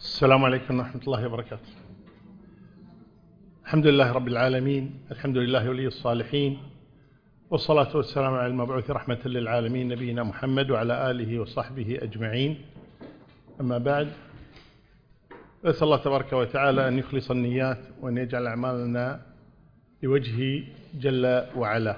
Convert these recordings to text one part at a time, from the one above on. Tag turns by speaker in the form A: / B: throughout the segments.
A: السلام عليكم ورحمة الله وبركاته. الحمد لله رب العالمين، الحمد لله ولي الصالحين، والصلاة والسلام على المبعوث رحمة للعالمين نبينا محمد وعلى آله وصحبه أجمعين. أما بعد، أسأل الله تبارك وتعالى أن يخلص النيات وأن يجعل أعمالنا لوجهه جل وعلا.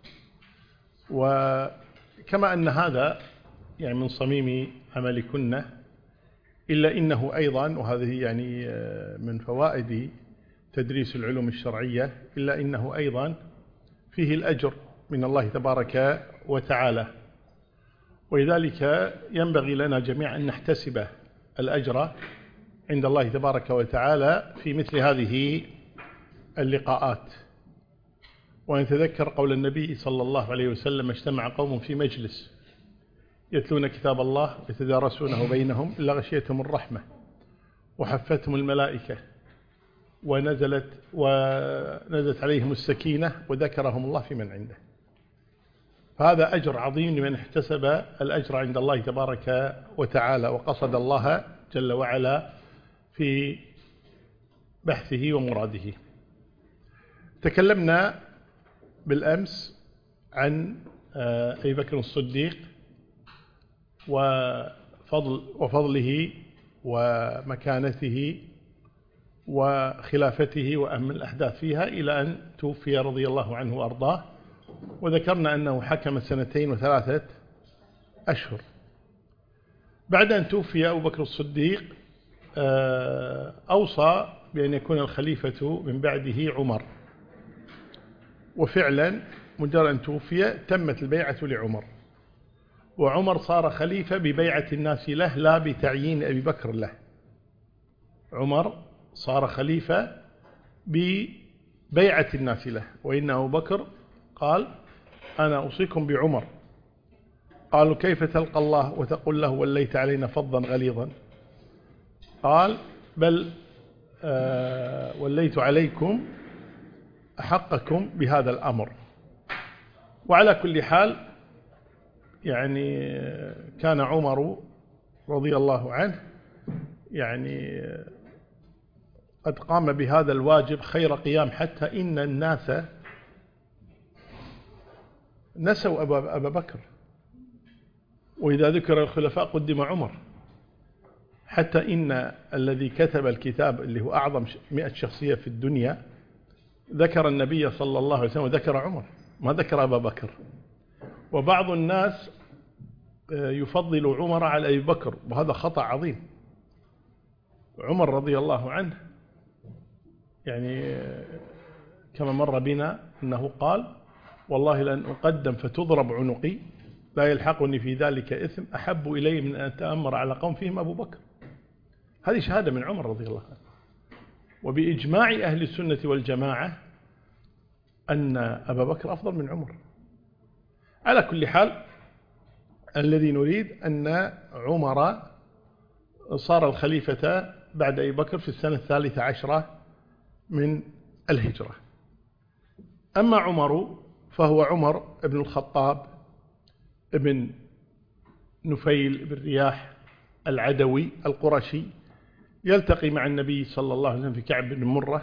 A: وكما أن هذا يعني من صميم عملكن، إلا إنه أيضا، وهذه يعني من فوائد تدريس العلوم الشرعية، إلا إنه أيضا فيه الأجر من الله تبارك وتعالى، ولذلك ينبغي لنا جميعا أن نحتسب الأجر عند الله تبارك وتعالى في مثل هذه اللقاءات، ونتذكر قول النبي صلى الله عليه وسلم: اجتمع قوم في مجلس يتلون كتاب الله يتدارسونه بينهم إلا غشيتهم الرحمة وحفتهم الملائكة ونزلت عليهم السكينة وذكرهم الله في من عنده. فهذا أجر عظيم لمن احتسب الأجر عند الله تبارك وتعالى وقصد الله جل وعلا في بحثه ومراده. تكلمنا بالأمس عن أبي بكر الصديق وفضله ومكانته وخلافته وأهم الأحداث فيها إلى أن توفي رضي الله عنه وأرضاه، وذكرنا أنه حكم 2 و3 أشهر. بعد أن توفي أبو بكر الصديق أوصى بأن يكون الخليفة من بعده عمر، وفعلا مجرد أن توفي تمت البيعة لعمر، وعمر صار خليفة ببيعة الناس له لا بتعيين أبي بكر له. عمر صار خليفة ببيعة الناس له، وإن أبو بكر قال: أنا أوصيكم بعمر. قالوا: كيف تلقى الله وتقول له وليت علينا فظا غليظا؟ قال: بل وليت عليكم أحقكم بهذا الأمر. وعلى كل حال يعني كان عمر رضي الله عنه يعني قد قام بهذا الواجب خير قيام، حتى إن الناس نسوا أبا بكر، وإذا ذكر الخلفاء قدم عمر، حتى إن الذي كتب الكتاب اللي هو أعظم 100 شخصية في الدنيا ذكر النبي صلى الله عليه وسلم وذكر عمر، ما ذكر أبا بكر. وبعض الناس يفضل عمر على أبي بكر، وهذا خطأ عظيم. عمر رضي الله عنه يعني كما مر بنا أنه قال: والله لأن أقدم فتضرب عنقي لا يلحقني في ذلك إثم أحب إلي من أن أتأمر على قوم فيهم أبو بكر. هذه شهادة من عمر رضي الله عنه، وبإجماع أهل السنة والجماعة أن أبا بكر أفضل من عمر. على كل حال، الذي نريد أن عمر صار الخليفة بعد أبي بكر في السنة 13 من الهجرة. أما عمر فهو عمر ابن الخطاب ابن نفيل بن رياح العدوي القرشي، يلتقي مع النبي صلى الله عليه وسلم في كعب بن مرة،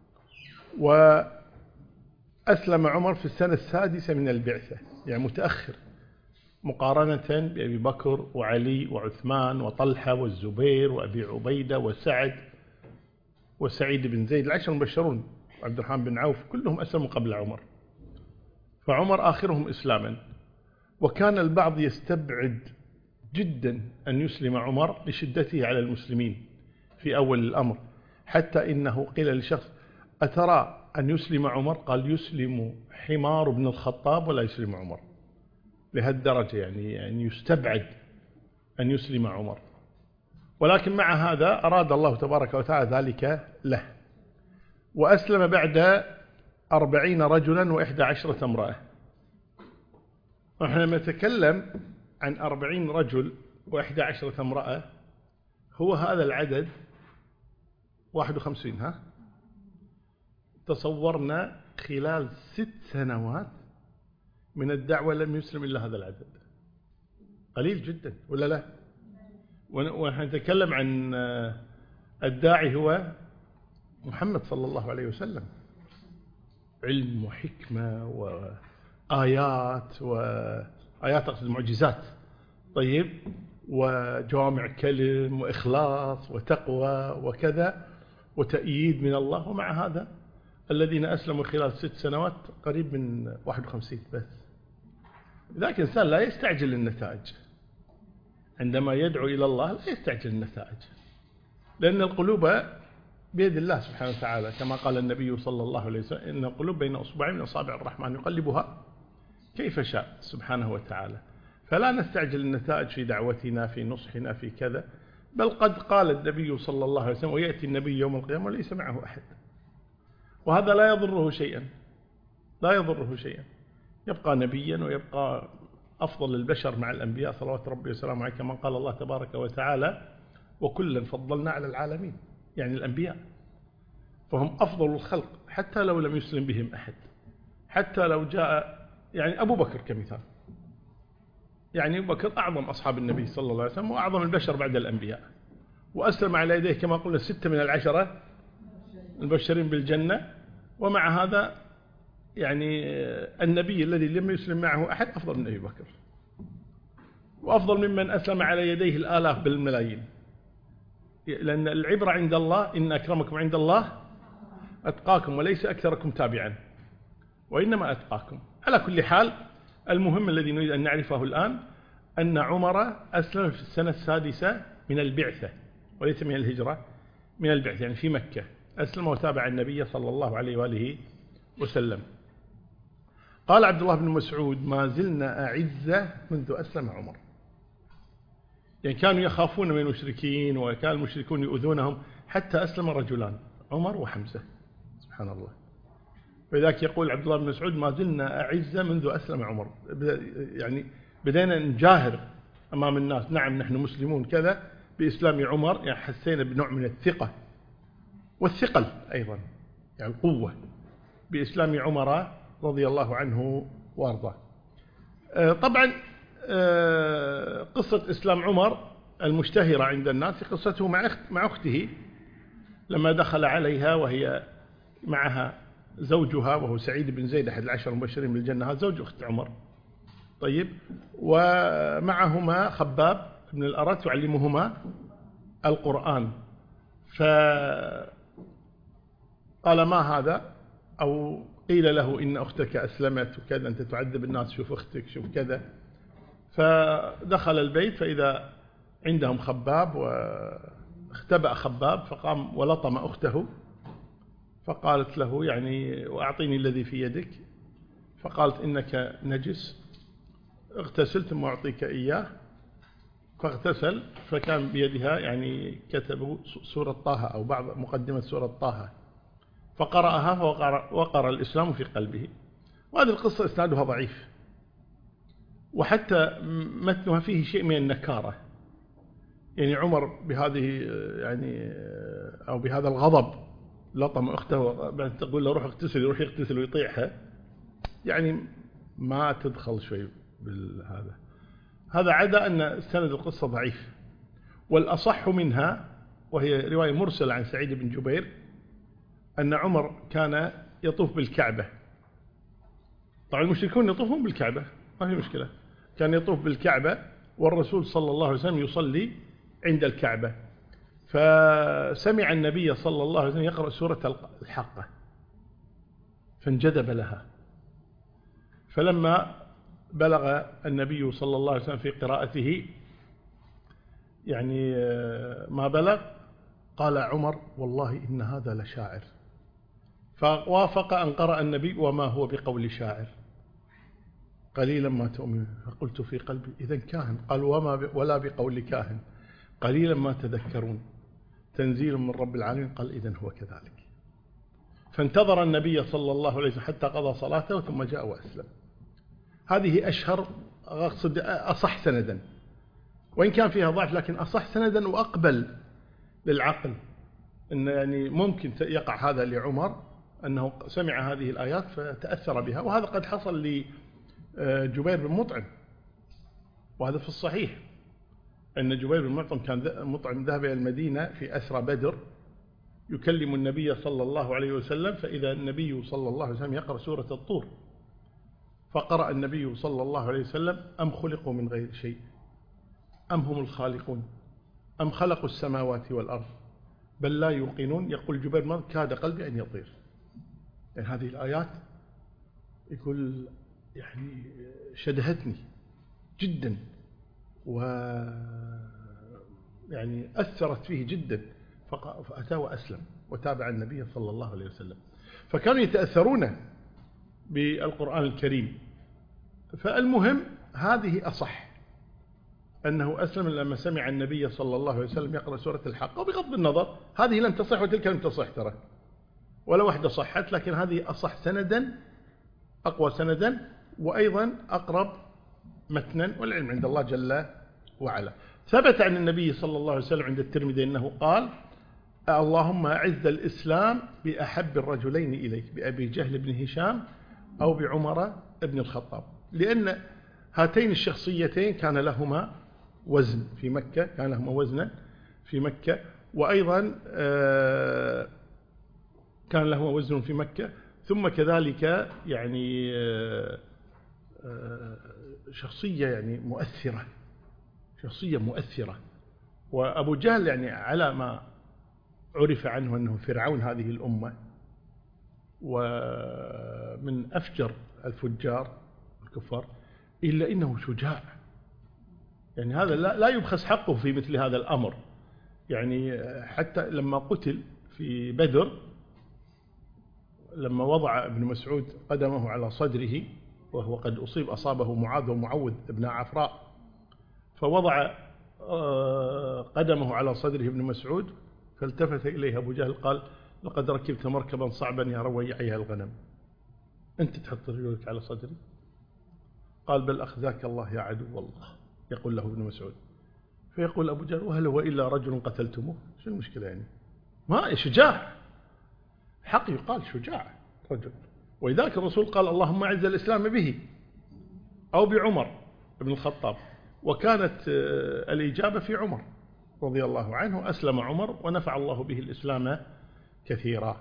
A: وأسلم عمر في السنة 6 من البعثة، يعني متأخر مقارنة بأبي بكر وعلي وعثمان وطلحة والزبير وأبي عبيدة وسعد وسعيد بن زيد، العشر المبشرون، عبد الرحمن بن عوف، كلهم أسلموا قبل عمر، فعمر آخرهم إسلاما. وكان البعض يستبعد جدا أن يسلم عمر لشدته على المسلمين في أول الأمر، حتى إنه قيل لشخص: أترى أن يسلم عمر؟ قال: يسلم حمار بن الخطاب ولا يسلم عمر. لهالدرجة يعني يستبعد أن يسلم عمر. ولكن مع هذا أراد الله تبارك وتعالى ذلك له، وأسلم بعد 40 رجلا و11 امرأة. ونحن لما نتكلم عن 40 رجل و11 امرأة، هو هذا العدد 51. تصورنا خلال 6 سنوات من الدعوة لم يسلم إلا هذا العدد، قليل جدا ولا لا؟ ونحن نتكلم عن الداعي هو محمد صلى الله عليه وسلم، علم وحكمة وآيات أقصد معجزات، طيب، وجوامع كلم وإخلاص وتقوى وكذا وتأييد من الله. ومع هذا الذين أسلموا خلال 6 سنوات قريب من 51 بس. ذاك الإنسان لا يستعجل النتائج، عندما يدعو إلى الله لا يستعجل النتائج، لأن القلوب بيد الله سبحانه وتعالى، كما قال النبي صلى الله عليه وسلم: إن القلوب بين أصبعين من أصابع الرحمن يقلبها كيف شاء سبحانه وتعالى. فلا نستعجل النتائج في دعوتنا، في نصحنا، في كذا، بل قد قال النبي صلى الله عليه وسلم: ويأتي النبي يوم القيامة وليس معه أحد. وهذا لا يضره شيئا، لا يضره شيئا، يبقى نبيا ويبقى أفضل البشر مع الأنبياء صلوات ربي وسلامه عليه، كما قال الله تبارك وتعالى: وكلا فضلنا على العالمين، يعني الأنبياء، فهم أفضل الخلق حتى لو لم يسلم بهم أحد، حتى لو جاء يعني أبو بكر كمثال، يعني أبو بكر أعظم أصحاب النبي صلى الله عليه وسلم وأعظم البشر بعد الأنبياء، وأسلم على يديه كما قلنا 6 من 10 المبشرين بالجنة. ومع هذا يعني النبي الذي لم يسلم معه أحد أفضل من أبي بكر، وأفضل ممن أسلم على يديه الآلاف بالملايين، لأن العبرة عند الله: إن أكرمكم عند الله أتقاكم وليس أكثركم تابعا وإنما أتقاكم. على كل حال، المهم الذي نريد أن نعرفه الآن أن عمر أسلم في السنة 6 من البعثة، وليس من الهجرة، من البعثة، يعني في مكة أسلم وتابع النبي صلى الله عليه وآله وسلم. قال عبد الله بن مسعود: ما زلنا أعزة منذ أسلم عمر. يعني كانوا يخافون من المشركين، وكان المشركون يؤذونهم، حتى أسلم رجلان، عمر وحمزة، سبحان الله. فذاك يقول عبد الله بن مسعود: ما زلنا أعزة منذ أسلم عمر. يعني بدينا نجاهر أمام الناس: نعم نحن مسلمون كذا بإسلام عمر، يعني حسينا بنوع من الثقة والثقل أيضا، يعني القوة بإسلام عمر رضي الله عنه وارضاه. طبعا قصة إسلام عمر المشتهرة عند الناس قصته مع أخته، لما دخل عليها وهي معها زوجها وهو سعيد بن زيد أحد 10 المبشرين بالجنة، هذا زوج أخت عمر، طيب، ومعهما خباب بن الأرت يعلمهما القرآن. فقال: ما هذا؟ أو قيل له: إن أختك أسلمت وكذا، أنت تعذب الناس، شوف أختك، شوف كذا. فدخل البيت فإذا عندهم خباب، واختبأ خباب فقام ولطم أخته، فقالت له: يعني وأعطيني الذي في يدك. فقالت: إنك نجس، اغتسل ثم أعطيك إياه. فاغتسل، فكان بيدها يعني كتبوا سورة طه أو بعض مقدمة سورة طه، فقرأها فوقر الإسلام في قلبه. وهذه القصة إسنادها ضعيف، وحتى متنها فيه شيء من النكارة، يعني عمر بهذه يعني أو بهذا الغضب لطم أخته، بعد تقول له روح اغتسل، يروح يغتسل ويطيعها، يعني ما تدخل شيء بالهذا. هذا عدا أن سند القصة ضعيف. والأصح منها، وهي رواية مرسلة عن سعيد بن جبير، أن عمر كان يطوف بالكعبة. طبعا المشركون يطوفون بالكعبة، ما في مشكلة، كان يطوف بالكعبة والرسول صلى الله عليه وسلم يصلي عند الكعبة. فسمع النبي صلى الله عليه وسلم يقرأ سورة الحاقة فانجذب لها، فلما بلغ النبي صلى الله عليه وسلم في قراءته يعني ما بلغ، قال عمر: والله إن هذا لشاعر. فوافق أن قرأ النبي: وما هو بقول شاعر قليلا ما تؤمن. فقلت في قلبي: إذن كاهن. قال: ولا بقول كاهن قليلا ما تذكرون، تنزيل من رب العالمين. قال: إذن هو كذلك. فانتظر النبي صلى الله عليه وسلم حتى قضى صلاته ثم جاء وأسلم. هذه أشهر، أقصد أصح سندا، وإن كان فيها ضعف لكن أصح سندا وأقبل للعقل، إن يعني ممكن يقع هذا لعمر أنه سمع هذه الآيات فتأثر بها. وهذا قد حصل لجبير بن مطعم، وهذا في الصحيح، أن جبير بن مطعم ذهب إلى المدينة في أسرى بدر يكلم النبي صلى الله عليه وسلم، فإذا النبي صلى الله عليه وسلم يقرأ سورة الطور، فقرأ النبي صلى الله عليه وسلم: أم خلقوا من غير شيء أم هم الخالقون أم خلقوا السماوات والأرض بل لا يوقنون. يقول جبير: كاد قلبي أن يطير. يعني هذه الآيات يقول يعني شدهتني جدا، ويعني أثرت فيه جدا، فأتى وأسلم وتابع النبي صلى الله عليه وسلم. فكانوا يتأثرون بالقرآن الكريم. فالمهم هذه أصح، أنه أسلم لما سمع النبي صلى الله عليه وسلم يقرأ سورة الحق. وبغض النظر هذه لم تصح وتلك لم تصح ترى، ولا واحدة صحت، لكن هذه أصح سندا، أقوى سندا، وأيضا أقرب متنا، والعلم عند الله جل وعلا. ثبت عن النبي صلى الله عليه وسلم عند الترمذي أنه قال: اللهم أعز الإسلام بأحب الرجلين إليك، بأبي جهل بن هشام أو بعمر بن الخطاب، لأن هاتين الشخصيتين كان لهما وزن في مكة، كان لهما وزنا في مكة، وأيضا كان لهما وزن في مكة، ثم كذلك يعني شخصية يعني مؤثرة، شخصية مؤثرة. وأبو جهل يعني على ما عرف عنه أنه فرعون هذه الأمة ومن أفجر الفجار الكفار، إلا إنه شجاع. يعني هذا لا يبخس حقه في مثل هذا الأمر. يعني حتى لما قتل في بدر، لما وضع ابن مسعود قدمه على صدره وهو قد أصابه معاذ ومعوذ ابن عفراء، فوضع قدمه على صدره ابن مسعود، فالتفت إليه أبو جهل قال: لقد ركبت مركبا صعبا يا رويعها الغنم، أنت تحط رجلك على صدري؟ قال: بل أخزاك الله يا عدو الله. يقول له ابن مسعود، فيقول أبو جهل: وهل هو إلا رجل قتلتموه؟ شو المشكلة يعني؟ ما شجاع، حق يقال شجاع رجل. ولذلك الرسول قال: اللهم أعز الإسلام به أو بعمر بن الخطاب. وكانت الإجابة في عمر رضي الله عنه، أسلم عمر ونفع الله به الإسلام كثيرا.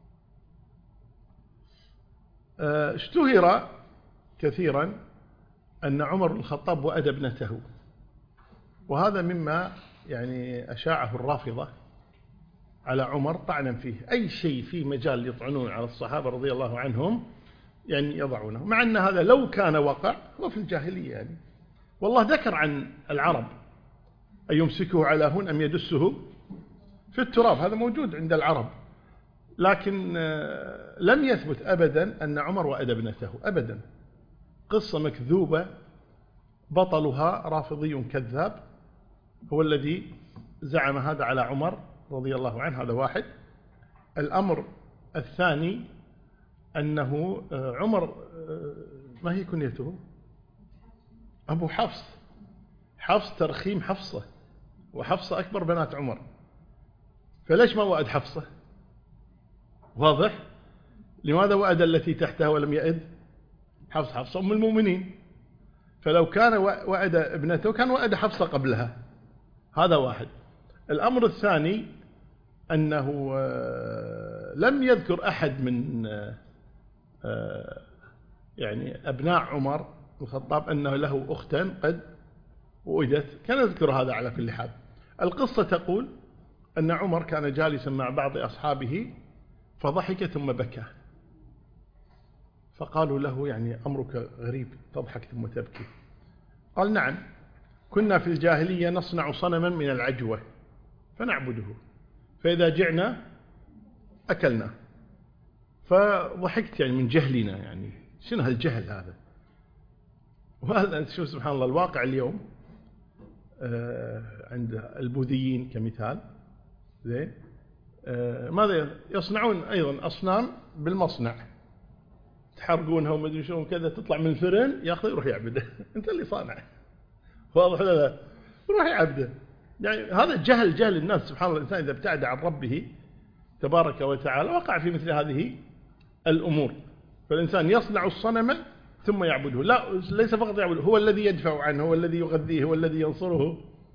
A: اشتهر كثيرا أن عمر بن الخطاب وأد ابنته، وهذا مما يعني أشاعه الرافضة على عمر طعنا فيه. أي شيء في مجال يطعنون على الصحابة رضي الله عنهم يعني يضعونه، مع أن هذا لو كان وقع هو في الجاهلية يعني. والله ذكر عن العرب: أن يمسكه على هون أم يدسه في التراب. هذا موجود عند العرب، لكن لم يثبت أبدا أن عمر وأد ابنته أبدا. قصة مكذوبة بطلها رافضي كذاب هو الذي زعم هذا على عمر رضي الله عنه. هذا واحد. الأمر الثاني أنه عمر ما هي كنيته؟ أبو حفص. حفص ترخيم حفصة، وحفصة أكبر بنات عمر، فليش ما وأد حفصة؟ واضح؟ لماذا وأد التي تحتها ولم يأد حفص؟ حفصة أم المؤمنين، فلو كان وأد ابنته كان وأد حفصة قبلها. هذا واحد. الأمر الثاني أنه لم يذكر أحد من يعني أبناء عمر بن الخطاب أنه له أختا قد وأدت، كان يذكر هذا على كل حال. القصة تقول أن عمر كان جالسا مع بعض أصحابه فضحك ثم بكى، فقالوا له: يعني أمرك غريب، تضحك ثم تبكي. قال: نعم، كنا في الجاهلية نصنع صنما من العجوة فنعبده، فإذا جعنا أكلنا. فضحكت يعني من جهلنا، يعني شنو هالجهل هذا؟ وهذا شوف سبحان الله الواقع اليوم عند البوذيين كمثال، زين، ماذا يصنعون؟ أيضا أصنام بالمصنع، تحرقونها وما ادري شلون كذا، تطلع من الفرن ياخذ يروح يعبده. انت اللي صانع، واضح ولا لا؟ يروح يعبده. يعني هذا جهل الناس. سبحان الله، الإنسان إذا ابتعد عن ربه تبارك وتعالى وقع في مثل هذه الأمور. فالإنسان يصنع الصنم ثم يعبده، لا، ليس فقط يعبده، هو الذي يدفع عنه، هو الذي يغذيه، هو الذي ينصره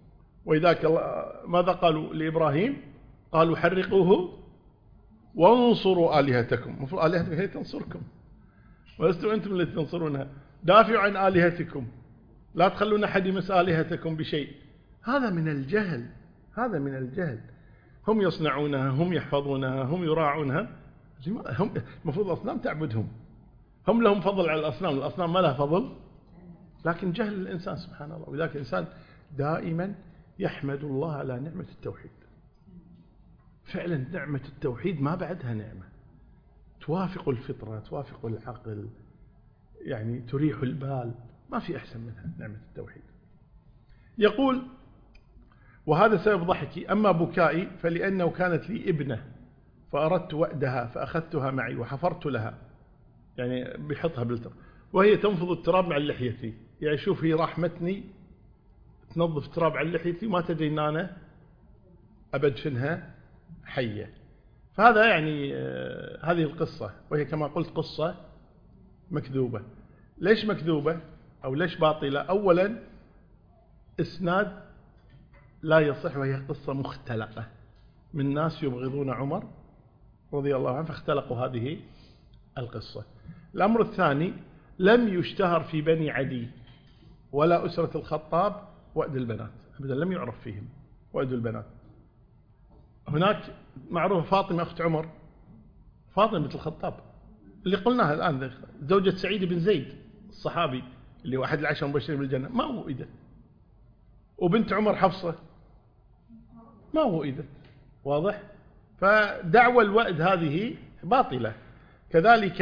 A: وإذاك ماذا قالوا لإبراهيم؟ قالوا حرقوه وانصروا آلهتكم. المفروض آلهتكم هي تنصركم ولستم أنتم الذين تنصرونها. دافعوا عن آلهتكم، لا تخلون أحد يمس آلهتكم بشيء. هذا من الجهل، هذا من الجهل. هم يصنعونها، هم يحفظونها، هم يراعونها. هم المفروض الأصنام تعبدهم، هم لهم فضل على الأصنام، الأصنام ما لها فضل، لكن جهل الإنسان سبحان الله. ولذلك الإنسان دائما يحمد الله على نعمة التوحيد. فعلا نعمة التوحيد ما بعدها نعمة، توافق الفطرة، توافق العقل، يعني تريح البال، ما في أحسن منها نعمة التوحيد. يقول: وهذا سبب ضحكي، أما بكائي فلأنه كانت لي ابنة فأردت وأدها فأخذتها معي وحفرت لها، يعني بحطها بالتراب، وهي تنفض التراب مع لحيتي. يعني شوف، هي رحمتني تنظف تراب على لحيتي، ما تدري أن أنا أبدفنها حية. فهذا يعني هذه القصة، وهي كما قلت قصة مكذوبة. ليش مكذوبة أو ليش باطلة؟ أولا إسناد لا يصح، وهي قصة مختلقة من ناس يبغضون عمر رضي الله عنه فاختلقوا هذه القصة. الأمر الثاني، لم يشتهر في بني عدي ولا أسرة الخطاب وأد البنات أبدا، لم يعرف فيهم وأد البنات. هناك معروفة فاطمة أخت عمر، فاطمة بنت الخطاب اللي قلناها الآن، زوجة سعيد بن زيد الصحابي اللي هو أحد العشر المبشرين بالجنة، ما وئدت. وبنت عمر حفصة ما وئدت، واضح؟ فدعوى الوأد هذه باطلة. كذلك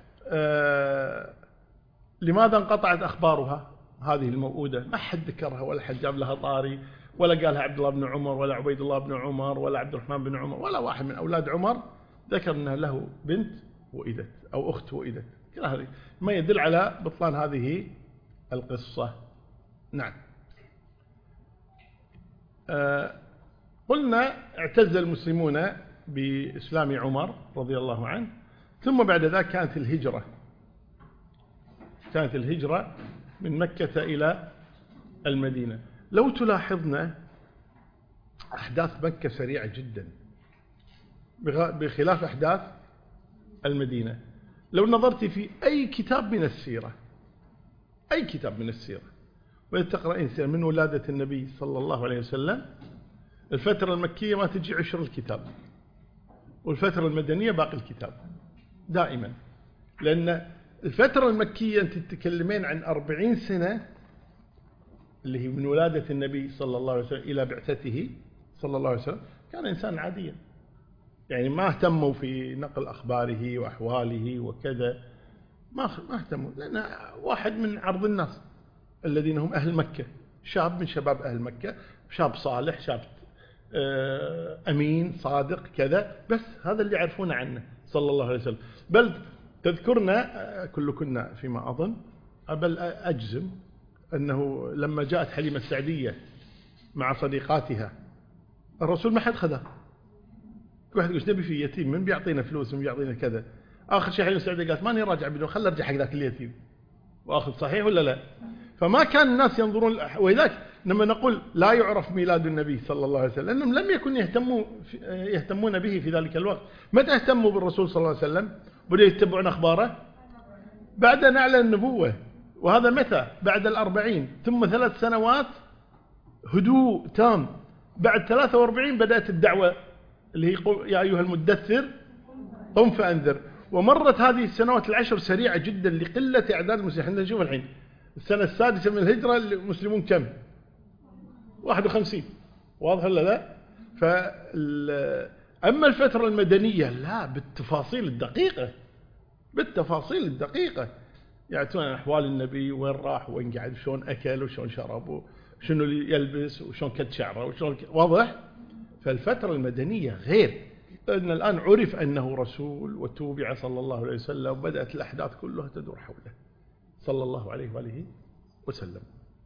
A: لماذا انقطعت أخبارها هذه الموؤودة؟ ما حد ذكرها ولا حد جاب لها طاري، ولا قالها عبد الله بن عمر ولا عبيد الله بن عمر ولا عبد الرحمن بن عمر ولا واحد من أولاد عمر ذكر أنها له بنت وئدت أو أخت وئدت. هذه ما يدل على بطلان هذه القصة. نعم. قلنا اعتز المسلمون بإسلام عمر رضي الله عنه، ثم بعد ذلك كانت الهجرة من مكة إلى المدينة. لو تلاحظنا أحداث مكة سريعة جدا بخلاف أحداث المدينة. لو نظرت في أي كتاب من السيرة، أي كتاب من السيرة، وإذا تقرأين سيرة من ولادة النبي صلى الله عليه وسلم، الفترة المكية ما تجي 10 الكتاب، والفترة المدنية باقي الكتاب دائما. لأن الفترة المكية أنت تتكلمين عن 40 سنة اللي هي من ولادة النبي صلى الله عليه وسلم إلى بعثته صلى الله عليه وسلم، كان إنسان عاديا، يعني ما اهتموا في نقل أخباره وأحواله وكذا، ما اهتموا، لأن واحد من عرض الناس الذين هم أهل مكة، شاب من شباب أهل مكة، شاب صالح، شاب أمين صادق كذا، بس هذا اللي يعرفون عنه صلى الله عليه وسلم. بل تذكرنا كلكنا فيما أظن، بل أجزم أنه لما جاءت حليمة السعدية مع صديقاتها الرسول ما حد خذها. كل واحد يقول نبي في يتيم، من بيعطينا فلوس، من بيعطينا كذا. آخر شيء حليمة السعدية قالت ماني راجع بدون، خل أرجع حق ذاك اليتيم وأخذ، صحيح ولا لا؟ فما كان الناس ينظرون. وذلك لما نقول لا يعرف ميلاد النبي صلى الله عليه وسلم، لأنهم لم يكن يهتمون به في ذلك الوقت. متى اهتموا بالرسول صلى الله عليه وسلم؟ بدأوا يتبعون أخباره بعد أن أعلن النبوة، وهذا متى؟ بعد 40، ثم 3 سنوات هدوء تام. بعد 43 بدأت الدعوة اللي هي يا أيها المدثر قم فأنذر. ومرت هذه السنوات ال10 سريعة جدا لقلة أعداد المسلمين. احنا نشوف الحين السنة السادسة من الهجرة المسلمون كم؟ 51، واضح ولا لا؟ أما الفترة المدنية لا، بالتفاصيل الدقيقة، بالتفاصيل الدقيقة يعطون أحوال النبي، وين راح وين قاعد، وشون أكل وشون شرب وشنو اللي يلبس وشون كد شعره وشون واضح. فالفترة المدنية غير، لأن الآن عرف أنه رسول وتوبع صلى الله عليه وسلم، وبدأت الأحداث كلها تدور حوله صلى الله عليه وآله وسلم.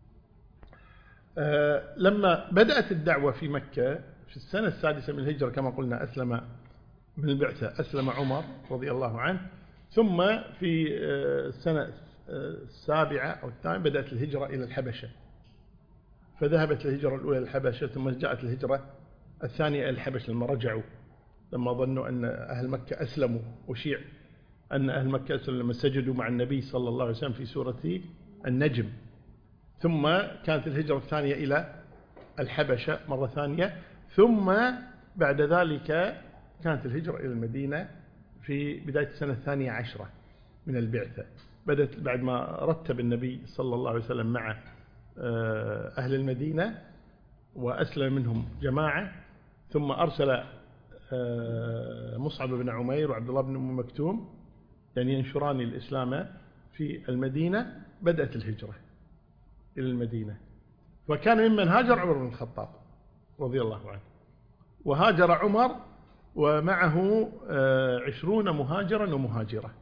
A: لما بدأت الدعوة في مكة في السنة السادسة من الهجرة كما قلنا، أسلم من البعثة أسلم عمر رضي الله عنه، ثم في السنة السابعة أو الثامنة بدأت الهجرة إلى الحبشة. فذهبت الهجرة الأولى للحبشة، ثم جاءت الهجرة الثانية إلى الحبشة لما رجعوا، لما ظنوا أن أهل مكة أسلموا، وشيع أن أهل مكة أسلموا لما سجدوا مع النبي صلى الله عليه وسلم في سورة النجم. ثم كانت الهجرة الثانية إلى الحبشة مرة ثانية، ثم بعد ذلك كانت الهجرة إلى المدينة في بداية السنة 12 من البعثة. بدأت بعد ما رتب النبي صلى الله عليه وسلم مع أهل المدينة وأسلم منهم جماعة، ثم أرسل مصعب بن عمير وعبد الله بن أم مكتوم يعني ينشران الإسلام في المدينة. بدأت الهجرة إلى المدينة، فكان ممن هاجر عمر بن الخطاب رضي الله عنه، وهاجر عمر ومعه 20 مهاجرا ومهاجرة،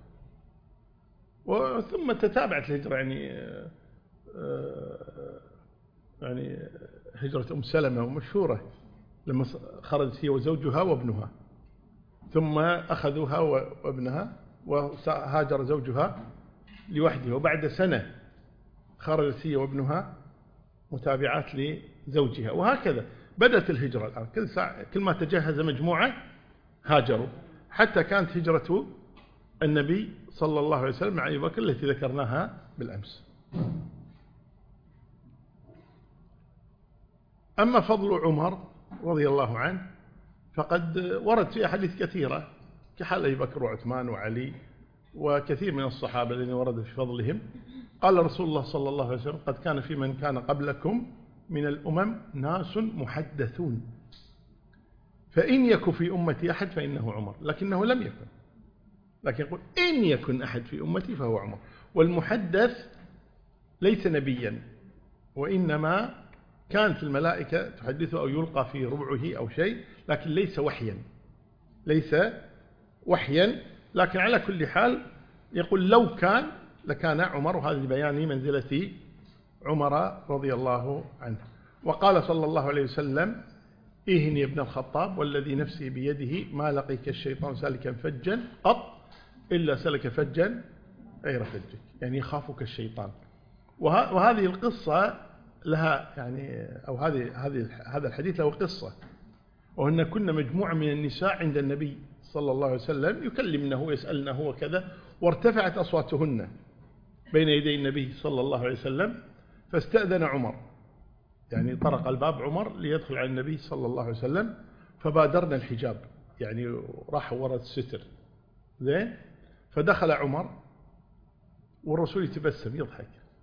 A: ثم تتابعت الهجرة يعني هجرة أم سلمة ومشهورة لما خرجت هي وزوجها وابنها، ثم أخذوها وابنها وهاجر زوجها لوحده، وبعد سنة خرجت هي وابنها متابعات لزوجها، وهكذا بدأت الهجرة الآن. كل ما تجهز مجموعة هاجروا، حتى كانت هجرة النبي صلى الله عليه وسلم مع أبي بكر التي ذكرناها بالأمس. أما فضل عمر رضي الله عنه فقد ورد في أحاديث كثيرة كحال أبي بكر وعثمان وعلي وكثير من الصحابة الذين ورد في فضلهم. قال رسول الله صلى الله عليه وسلم: قد كان في من كان قبلكم من الأمم ناس محدثون، فإن يكن في أمتي أحد فإنه عمر. لكنه لم يكن، لكن يقول إن يكن أحد في أمتي فهو عمر. والمحدث ليس نبيا، وإنما كانت الملائكة تحدثه أو يلقى في ربعه أو شيء، لكن ليس وحيا، ليس وحيا. لكن على كل حال يقول لو كان لكان عمر، وهذا بيان منزلة عمر رضي الله عنه. وقال صلى الله عليه وسلم: إهني ابن الخطاب والذي نفسي بيده ما لقيك الشيطان سالكا فجا قط إلا سلك فجا غير فجك، يعني يخافك الشيطان. وهذه القصة لها يعني أو هذا الحديث له قصة، وأن كنا مجموعة من النساء عند النبي صلى الله عليه وسلم يكلمنه ويسألنه وكذا، وارتفعت أصواتهن بين يدي النبي صلى الله عليه وسلم، فاستأذن عمر، يعني طرق الباب عمر ليدخل على النبي صلى الله عليه وسلم، فبادرنا الحجاب، يعني راح وراء الستر زين. فدخل عمر والرسول يتبسم يضحك،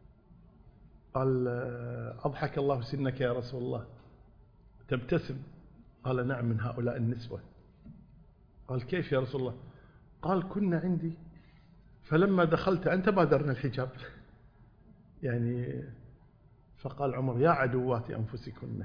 A: قال: أضحك الله سنك يا رسول الله، تبتسم؟ قال: نعم، من هؤلاء النسوة. قال: كيف يا رسول الله؟ قال: كنا عندي فلما دخلت أنت بادرنا الحجاب. يعني فقال عمر: يا عدوات أنفسكن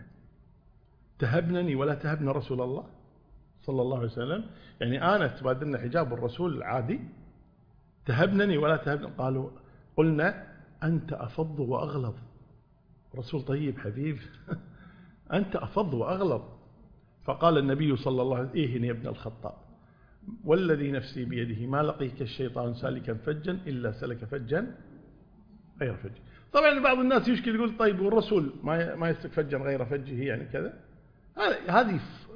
A: تهبنني ولا تهبن رسول الله صلى الله عليه وسلم، يعني أنا تبادرنا حجاب الرسول عادي، تهبنني ولا تهبن. قالوا: قلنا أنت أفض وأغلظ، رسول طيب حبيب أنت أفض وأغلظ. فقال النبي صلى الله عليه وسلم: إيهن يا ابن الخطاب والذي نفسي بيده ما لقيك الشيطان سالكا فجا إلا سلك فجا غير فج. طبعا بعض الناس يشكل يقول: طيب والرسول ما يسلك فجا غير فجه، يعني كذا. هذه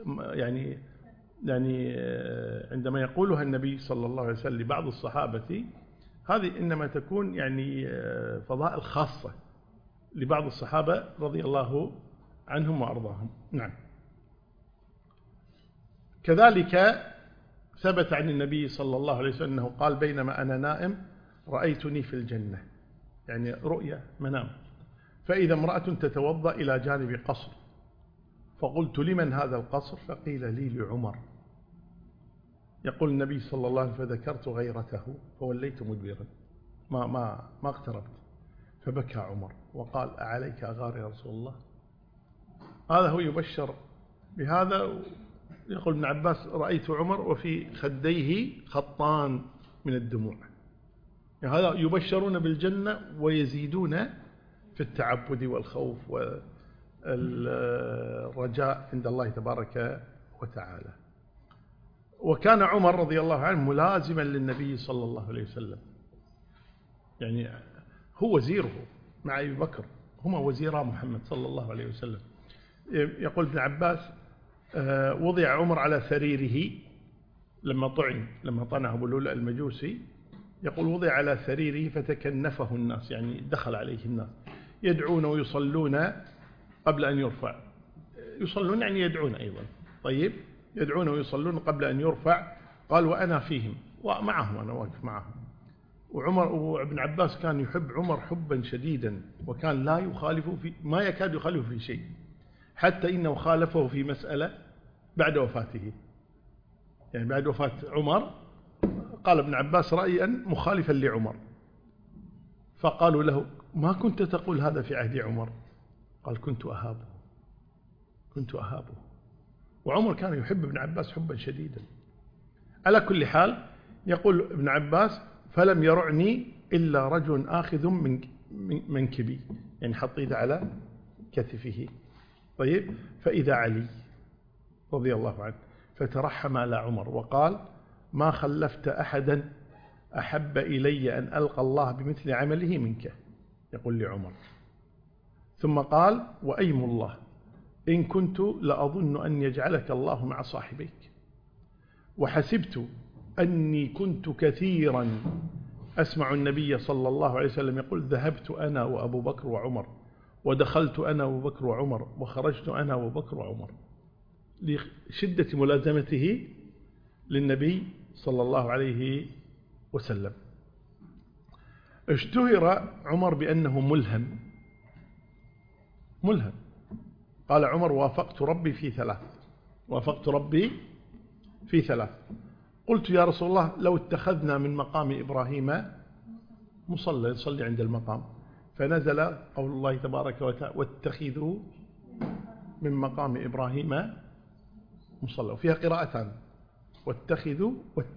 A: يعني عندما يقولها النبي صلى الله عليه وسلم لبعض الصحابة، هذه إنما تكون يعني فضائل خاصة لبعض الصحابة رضي الله عنهم وأرضاهم. نعم. كذلك ثبت عن النبي صلى الله عليه وسلم أنه قال: بينما أنا نائم رأيتني في الجنة، يعني رؤيا منام، فإذا امرأة تتوضأ إلى جانب قصر، فقلت: لمن هذا القصر؟ فقيل لي: لعمر. يقول النبي صلى الله عليه وسلم: فذكرت غيرته فوليت مدبرا، ما اقتربت، فبكى عمر وقال: أعليك أغار يا رسول الله؟ هذا هو يبشر بهذا. يقول ابن عباس: رأيت عمر وفي خديه خطان من الدموع. يعني هذا يبشرون بالجنة ويزيدون في التعبد والخوف والرجاء عند الله تبارك وتعالى. وكان عمر رضي الله عنه ملازما للنبي صلى الله عليه وسلم، يعني هو وزيره مع أبي بكر، هما وزيرا محمد صلى الله عليه وسلم. يقول ابن عباس وضع عمر على سريره لما طعنه أبو لؤلؤ المجوسي، يقول وضع على سريره فتكنفه الناس، يعني دخل عليه الناس يدعون ويصلون قبل أن يرفع. يصلون يعني يدعون أيضا، طيب يدعون ويصلون قبل أن يرفع. قال وأنا فيهم ومعهم، أنا واقف معهم. وعمر وابن عباس كان يحب عمر حبا شديدا، وكان لا يخالفه ما يكاد يخالفه في شيء، حتى إنه خالفه في مسألة بعد وفاته. يعني بعد وفاة عمر قال ابن عباس رأيا مخالفا لعمر، فقالوا له ما كنت تقول هذا في عهد عمر؟ قال كنت أهابه. وعمر كان يحب ابن عباس حبا شديدا. على كل حال يقول ابن عباس فلم يرعني إلا رجل آخذ من منكبي، يعني حط يده على كتفه. طيب فإذا علي رضي الله عنه فترحم على عمر وقال ما خلفت أحدا أحب إلي أن ألقى الله بمثل عمله منك، يقول لعمر. ثم قال وأيم الله إن كنت لأظن أن يجعلك الله مع صاحبيك، وحسبت أني كنت كثيرا أسمع النبي صلى الله عليه وسلم يقول ذهبت أنا وأبو بكر وعمر، ودخلت أنا وأبو بكر وعمر، وخرجت أنا وأبو بكر وعمر، لشدة ملازمته للنبي صلى الله عليه وسلم. اشتهر عمر بأنه ملهم. قال عمر وافقت ربي في ثلاث. قلت يا رسول الله لو اتخذنا من مقام إبراهيم مصلى يصلي عند المقام، فنزل قول الله تبارك وتعالى واتخذوا من مقام إبراهيم مصلى، وفيها قراءتان واتخذوا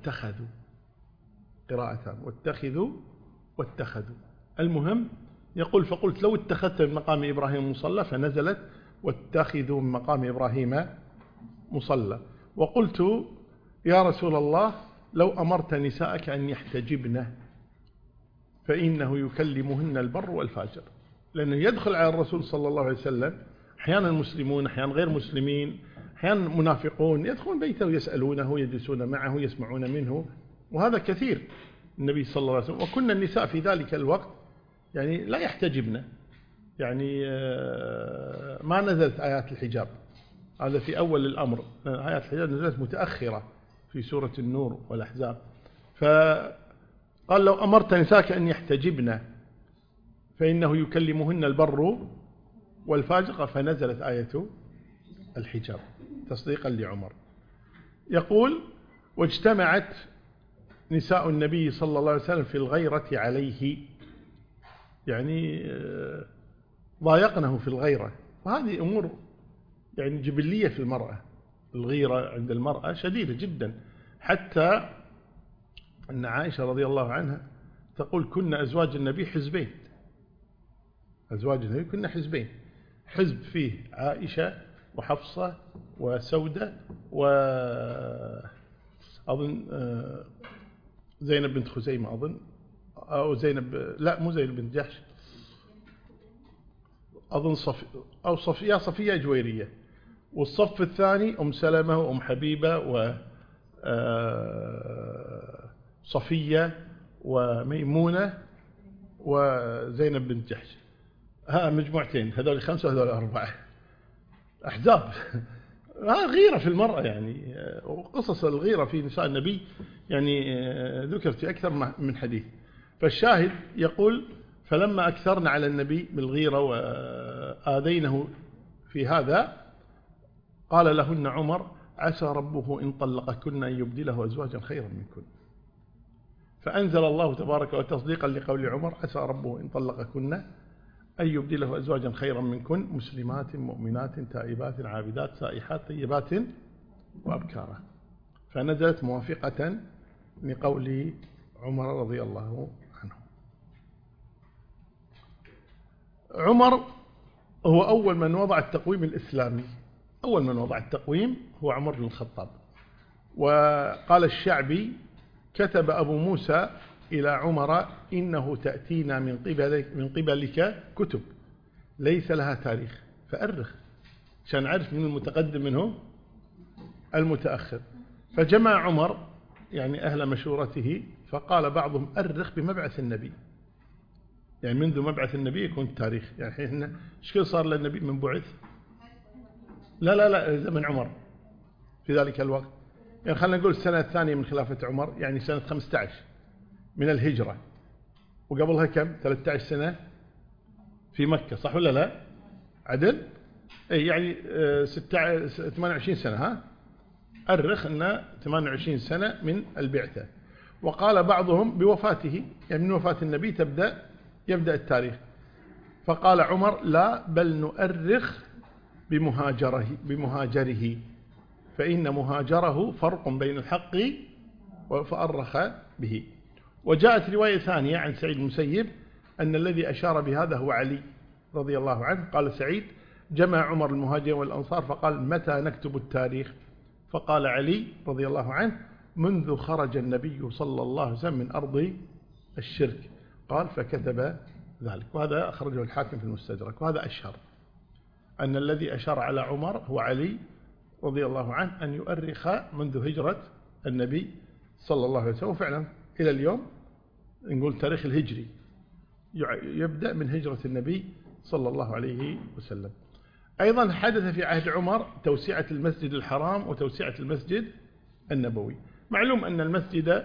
A: واتخذوا. المهم يقول فقلت لو اتخذت من مقام إبراهيم مصلى، فنزلت واتخذوا من مقام إبراهيم مصلى. وقلت يا رسول الله لو أمرت نساءك أن يحتجبن فإنه يكلمهن البر والفاجر، لأنه يدخل على الرسول صلى الله عليه وسلم أحيانا مسلمون أحيانا غير مسلمين أحيانا منافقون يدخلون بيته ويسألونه يجلسون معه يسمعون منه، وهذا كثير النبي صلى الله عليه وسلم. وكنا النساء في ذلك الوقت يعني لا يحتجبن، يعني ما نزلت آيات الحجاب، هذا في أول الأمر. آيات الحجاب نزلت متأخرة في سورة النور والأحزاب. فقال لو أمرت نساك أن يحتجبن فإنه يكلمهن البر والفاجر، فنزلت آية الحجاب تصديقا لعمر. يقول واجتمعت نساء النبي صلى الله عليه وسلم في الغيرة عليه، يعني ضايقنه في الغيرة، وهذه أمور يعني جبلية في المرأة. الغيرة عند المرأة شديدة جدا، حتى أن عائشة رضي الله عنها تقول كنا أزواج النبي حزبين، أزواج النبي كنا حزبين، حزب فيه عائشة وحفصة وسودة وأظن زينب بنت خزيمة، أظن أو زينب، لا مو زينب بنت جحش، أظن صفية جويرية. والصف الثاني أم سلمة وأم حبيبة وصفية وميمونة وزينب بنت جحش. ها مجموعتين، هذول 5 وهذول 4 أحزاب. غيرة في المرأة يعني، وقصص الغيرة في نساء النبي يعني ذكرت في أكثر من حديث. فالشاهد يقول فلما أكثرنا على النبي بالغيرة وآذينه في هذا قال لهن عمر عسى ربه إن طلقكن أن يبدله أزواجا خيرا منكن، فأنزل الله تبارك وتصديقا لقول عمر عسى ربه إن طلقكن أن يبدله أزواجا خيرا منكن مسلمات مؤمنات تائبات عابدات سائحات طيبات وأبكارا، فنزلت موافقة لقول عمر رضي الله عنه. عمر هو أول من وضع التقويم الإسلامي، أول من وضع التقويم هو عمر بن الخطاب. وقال الشعبي كتب أبو موسى إلى عمر إنه تأتينا من قبلك كتب ليس لها تاريخ، فأرخ عشان نعرف من المتقدم منه المتأخر. فجمع عمر يعني أهل مشورته، فقال بعضهم أرخ بمبعث النبي، يعني منذ مبعث النبي يكون التاريخ. يعني احنا ايش كل صار للنبي من بعث؟ لا زمن عمر في ذلك الوقت، يعني خلينا نقول السنة الثانية من خلافة عمر، يعني سنة 15 من الهجرة، وقبلها كم؟ 13 سنة في مكة، صح ولا لا؟ عدل؟ اي يعني 28 سنة. ها أرخ أن 28 سنة من البعثة. وقال بعضهم بوفاته، يعني من وفاة النبي يبدأ التاريخ. فقال عمر لا، بل نؤرخ بمهاجره، فإن مهاجره فرق بين الحق، فأرخ به. وجاءت رواية ثانية عن سعيد المسيب أن الذي أشار بهذا هو علي رضي الله عنه. قال سعيد جمع عمر المهاجرين والأنصار فقال متى نكتب التاريخ؟ فقال علي رضي الله عنه منذ خرج النبي صلى الله عليه وسلم من أرض الشرك. قال فكتب ذلك. وهذا أخرجه الحاكم في المستدرك. وهذا أشهر أن الذي أشار على عمر هو علي رضي الله عنه أن يؤرخ منذ هجرة النبي صلى الله عليه وسلم. وفعلا إلى اليوم نقول تاريخ الهجري يبدأ من هجرة النبي صلى الله عليه وسلم. أيضا حدث في عهد عمر توسعة المسجد الحرام وتوسعة المسجد النبوي. معلوم أن المسجد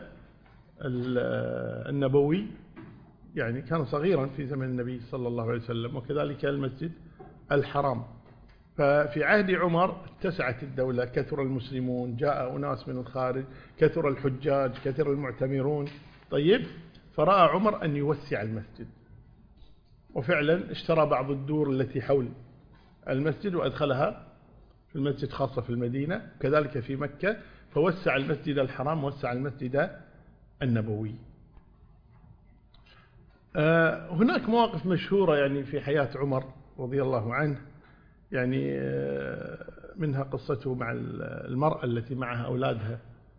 A: النبوي يعني كان صغيرا في زمن النبي صلى الله عليه وسلم، وكذلك المسجد الحرام. ففي عهد عمر اتسعت الدولة، كثر المسلمون، جاء أناس من الخارج، كثر الحجاج، كثر المعتمرون. طيب، فرأى عمر أن يوسع المسجد، وفعلا اشترى بعض الدور التي حول المسجد وأدخلها في المسجد، خاصة في المدينة، كذلك في مكة، فوسع المسجد الحرام ووسع المسجد النبوي. هناك مواقف مشهورة يعني في حياة عمر رضي الله عنه، يعني منها قصته مع المرأة التي معها أولادها،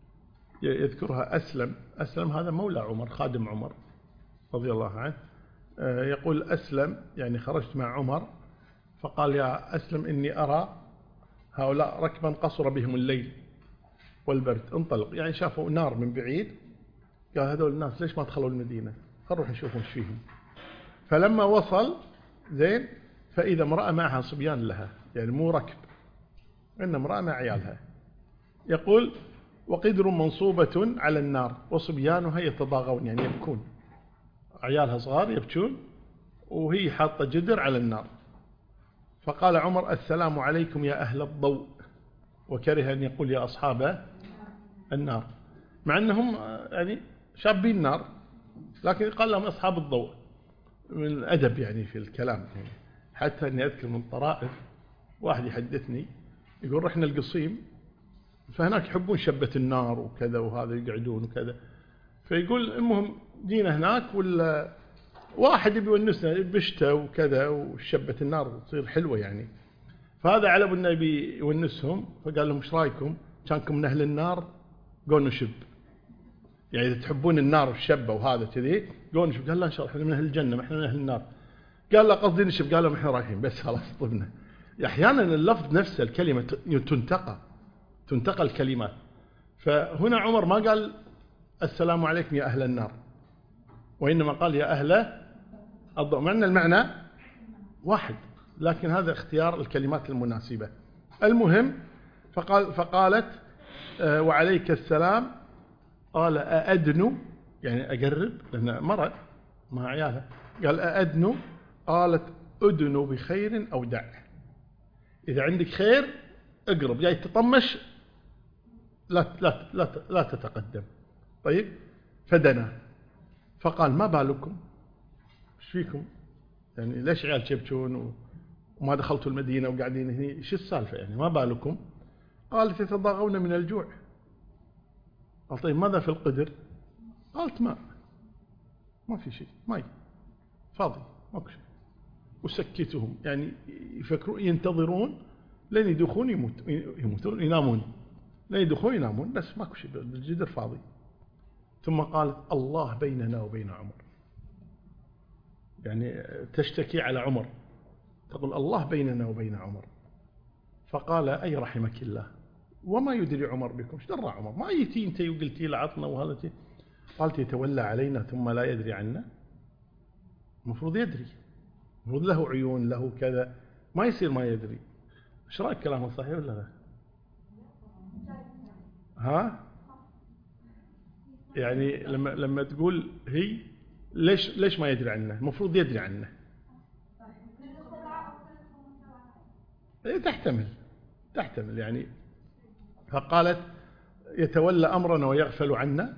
A: يذكرها أسلم هذا مولى عمر، خادم عمر رضي الله عنه. يقول أسلم يعني خرجت مع عمر فقال يا أسلم إني أرى هؤلاء ركبا قصر بهم الليل والبرد، انطلق. يعني شافوا نار من بعيد، قال هذول الناس ليش ما دخلوا المدينة، نروح نشوفهم ايش فيهم. فلما وصل زين فإذا امرأة معها صبيان لها، يعني مو ركب، إن امرأة مع عيالها. يقول وقدر منصوبة على النار وصبيانها يتضاغون، يعني يبكون، عيالها صغار يبكون وهي حاطة جدر على النار. فقال عمر السلام عليكم يا أهل الضوء، وكره أن يقول يا أصحاب النار، مع أنهم يعني شابين النار، لكن قال لهم أصحاب الضوء من الأدب يعني في الكلام. حتى أني أذكر من طرائف واحد يحدثني يقول رحنا القصيم، فهناك يحبون شبة النار وكذا وهذا يقعدون وكذا. فيقول المهم جينا هناك ولا واحد يبي يونسنا بشته وكذا وشبة النار تصير حلوة يعني. فهذا على ابو النبي يونسهم، فقال لهم ايش رايكم كانكم من اهل النار قولوا نشب، يعني اذا تحبون النار والشبه وهذا كذي قولوا نشب. قال لا ان شاء الله احنا من اهل الجنه، ما احنا من اهل النار. قال لا قصدي نشب. قال لهم احنا رايحين بس خلاص طبنا. احيانا اللفظ نفسه الكلمه تنتقى الكلمات. فهنا عمر ما قال السلام عليكم يا اهل النار، وانما قال يا اهل الضوء، مع ان المعنى واحد، لكن هذا اختيار الكلمات المناسبة. المهم فقالت وعليك السلام. قال أأدنو، يعني أقرب لأن مرض مع عيالها. قال أأدنو. قالت أدنو بخير أو دع، إذا عندك خير اقرب، جاي تطمش لا تتقدم. طيب، فدنا. فقال ما بالكم، ايش فيكم يعني، ليش عيال تبكون وما دخلتوا المدينة وقاعدين هنا، ايش السالفة يعني، ما بالكم؟ قالت يتضاغون من الجوع. قال طيب ماذا في القدر؟ قالت ما في شيء، ماي فاضي ماكو شيء. وسكتهم، يعني يفكرون ينتظرون لين يدخون يموتون ينامون، لين يدخون ينامون، بس ماكو شيء، الجدر فاضي. ثم قالت الله بيننا وبين عمر، يعني تشتكي على عمر تقول الله بيننا وبين عمر. فقال أي رحمك الله وما يدري عمر بكم، ايش درى عمر؟ ما يتي انت وقلتي له عطنا وهذا. قالت يتولى علينا ثم لا يدري عنا. المفروض يدري، المفروض له عيون له كذا، ما يصير ما يدري. ايش رايك كلامه صحيح ولا لا؟ ها يعني لما تقول هي ليش ما يدري عنه؟ المفروض يدري عنه. تحتمل يعني. فقالت يتولى أمرنا ويغفل عنا.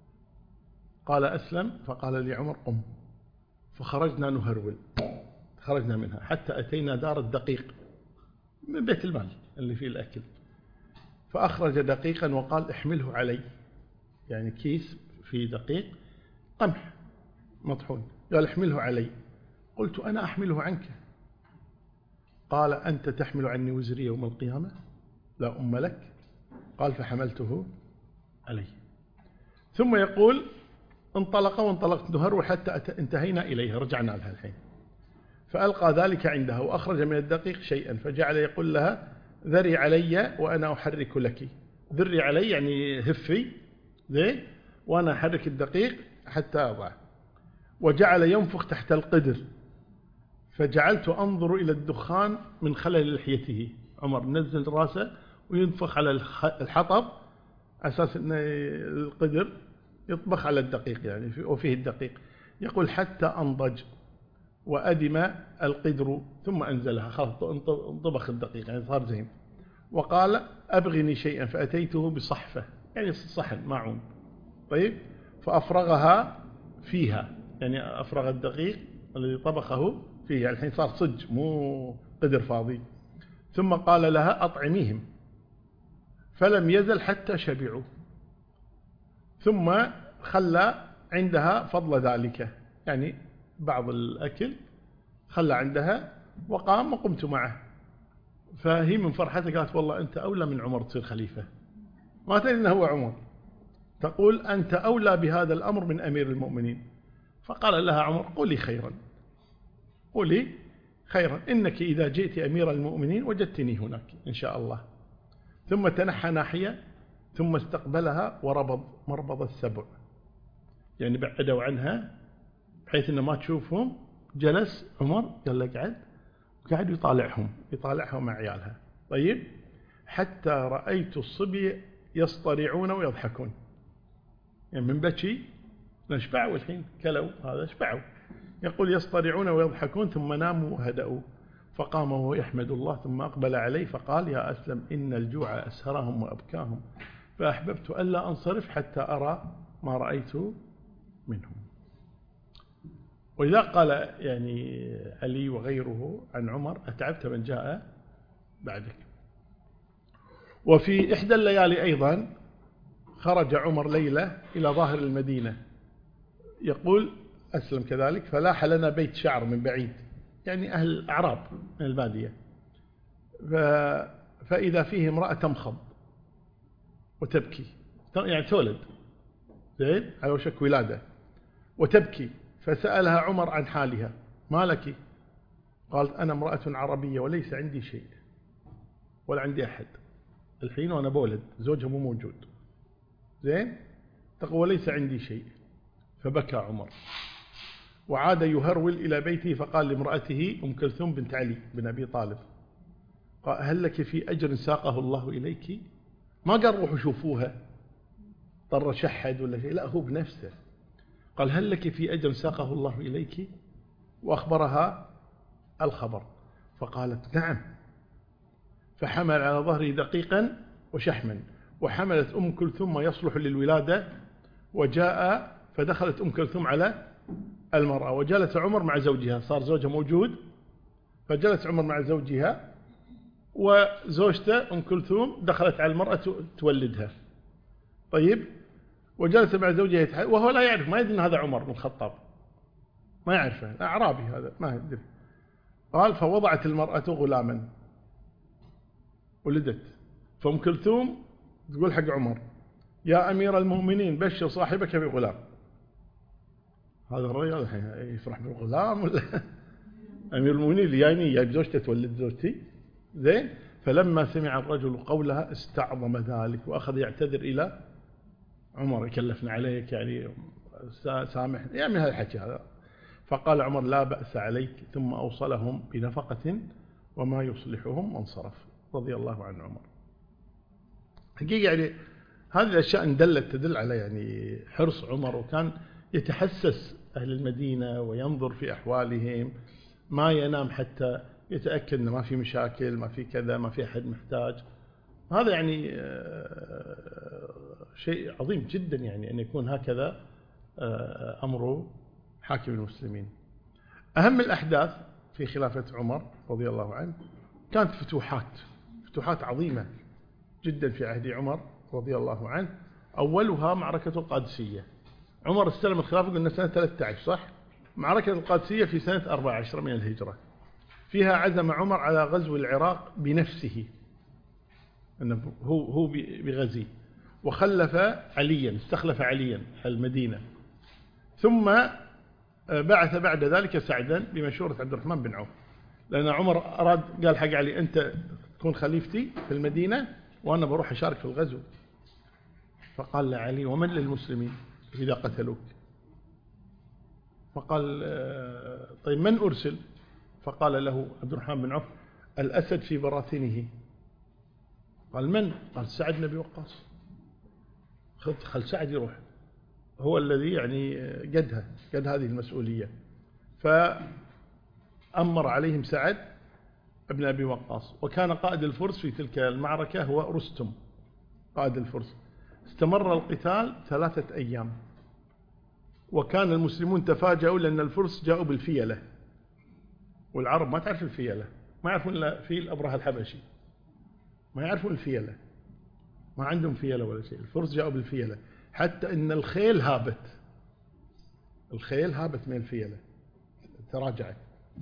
A: قال أسلم فقال لي عمر قم. فخرجنا نهرول، خرجنا منها حتى أتينا دار الدقيق من بيت المال اللي فيه الأكل. فأخرج دقيقا وقال احمله علي، يعني كيس فيه دقيق قمح مطحون، قال احمله علي. قلت أنا أحمله عنك. قال أنت تحمل عني وزري يوم القيامة لا أم لك. قال فحملته عليه. ثم يقول وانطلقت نهرول حتى انتهينا إليها، رجعنا لها الحين. فألقى ذلك عندها وأخرج من الدقيق شيئا فجعل يقول لها ذري علي وأنا أحرك لك. ذري علي يعني هفي ذي وأنا أحرك الدقيق حتى أضع. وجعل ينفخ تحت القدر فجعلت أنظر إلى الدخان من خلال لحيته. عمر نزل راسه وينفخ على الحطب أساس أن القدر يطبخ على الدقيق يعني وفيه الدقيق. يقول حتى أنضج وأدم القدر ثم أنزلها، خلاص انطبخ الدقيق يعني صار زين. وقال أبغني شيئا فأتيته بصحفة يعني صحن معون. طيب فأفرغها فيها يعني أفرغ الدقيق الذي طبخه فيه، الحين صار صج مو قدر فاضي. ثم قال لها أطعميهم فلم يزل حتى شبعوا. ثم خلى عندها فضل ذلك يعني بعض الأكل خلى عندها وقام وقمت معه. فهي من فرحتها قالت والله أنت أولى من عمر تصير خليفة، ما تدري أنه هو عمر. تقول أنت أولى بهذا الأمر من أمير المؤمنين. فقال لها عمر قولي خيرا، قولي خيرا، إنك إذا جئت أمير المؤمنين وجدتني هناك إن شاء الله. ثم تنحى ناحية ثم استقبلها وربض مربض السبع يعني بعدوا عنها بحيث أنه ما تشوفهم. جلس عمر قال له قاعد يطالعها مع عيالها. طيب حتى رأيت الصبي يصطرعون ويضحكون يعني من بكي نشبعوا الحين كلوا هذا شبعوا. يقول يصطرعون ويضحكون ثم ناموا وهدأوا. فقام وهو يحمد الله ثم أقبل عليه فقال يا أسلم إن الجوع أسهرهم وأبكاهم فأحببت ألا أنصرف حتى أرى ما رأيت منهم. وإذا قال يعني علي وغيره عن عمر أتعبت من جاء بعدك. وفي إحدى الليالي أيضا خرج عمر ليلة إلى ظاهر المدينة. يقول أسلم كذلك فلاح لنا بيت شعر من بعيد يعني أهل الأعراب من البادية. فإذا فيه امرأة تمخض وتبكي يعني تولد زين على وشك ولادة وتبكي. فسألها عمر عن حالها ما لك؟ قالت أنا امرأة عربية وليس عندي شيء ولا عندي أحد الحين وأنا بولد زوجها مو موجود زين. تقول وليس عندي شيء. فبكى عمر وعاد يهرول إلى بيته فقال لامرأته أم كلثوم بنت علي بن أبي طالب قال هل لك في أجر ساقه الله إليك؟ ما قال روحوا شوفوها طر شحد ولا شيء، لا هو بنفسه قال هل لك في أجر ساقه الله إليك؟ وأخبرها الخبر فقالت نعم. فحمل على ظهره دقيقا وشحما وحملت أم كلثوم ما يصلح للولادة وجاء فدخلت أم كلثوم على المرأة وجلس عمر مع زوجها، صار زوجها موجود فجلس عمر مع زوجها وزوجته أم كلثوم دخلت على المرأة تولدها. طيب وجلس مع زوجها يتحدث وهو لا يعرف ما يدري أن هذا عمر بن الخطاب ما يعرفه أعرابي هذا ما يدري. قال فوضعت المرأة غلاما ولدت. فأم كلثوم تقول حق عمر يا أمير المؤمنين بشر صاحبك بغلام. هذا الرجل يفرح بالغلام ولا أمير المؤمنين اللي جايب زوجته تولد زوجتي زين. فلما سمع الرجل قولها استعظم ذلك وأخذ يعتذر إلى عمر، يكلفنا عليك يعني سامح يعني هذا الحكي هذا. فقال عمر لا بأس عليك، ثم أوصلهم بنفقة وما يصلحهم وانصرف رضي الله عن عمر. حقيقة يعني هذه الأشياء تدل على يعني حرص عمر، وكان يتحسس أهل المدينة وينظر في أحوالهم، ما ينام حتى يتأكد أن ما في مشاكل، ما في كذا، ما في أحد محتاج. هذا يعني شيء عظيم جدا يعني أن يكون هكذا أمر حاكم المسلمين. أهم الأحداث في خلافة عمر رضي الله عنه كانت فتوحات عظيمة جدا في عهد عمر رضي الله عنه. أولها معركة القادسية. عمر استلم الخلافة قلنا سنة 13 صح؟ معركة القادسية في سنة 14 من الهجرة، فيها عزم عمر على غزو العراق بنفسه، أنه هو بغزي، وخلف عليا، استخلف عليا المدينة، ثم بعث بعد ذلك سعدا بمشورة عبد الرحمن بن عوف، لأن عمر أراد قال حق علي أنت تكون خليفتي في المدينة وأنا بروح أشارك في الغزو. فقال لعلي ومن للمسلمين إذا قتلوك؟ فقال طيب من أرسل؟ فقال له عبد الرحمن بن عوف الأسد في براثنه. قال من؟ قال سعد بن أبي وقاص. خل سعد يروح، هو الذي يعني قد هذه المسؤولية. فأمر عليهم سعد بن أبي وقاص، وكان قائد الفرس في تلك المعركة هو رستم قائد الفرس. استمر القتال 3 أيام، وكان المسلمون تفاجؤوا لأن الفرس جاءوا بالفيلة، والعرب ما تعرف الفيلة، ما يعرفون إلا فيل أبرهة الحبشي، ما يعرفون الفيلة، ما عندهم فيلة ولا شيء. الفرس جاءوا بالفيلة، حتى إن الخيل هابت من الفيلة تراجعت.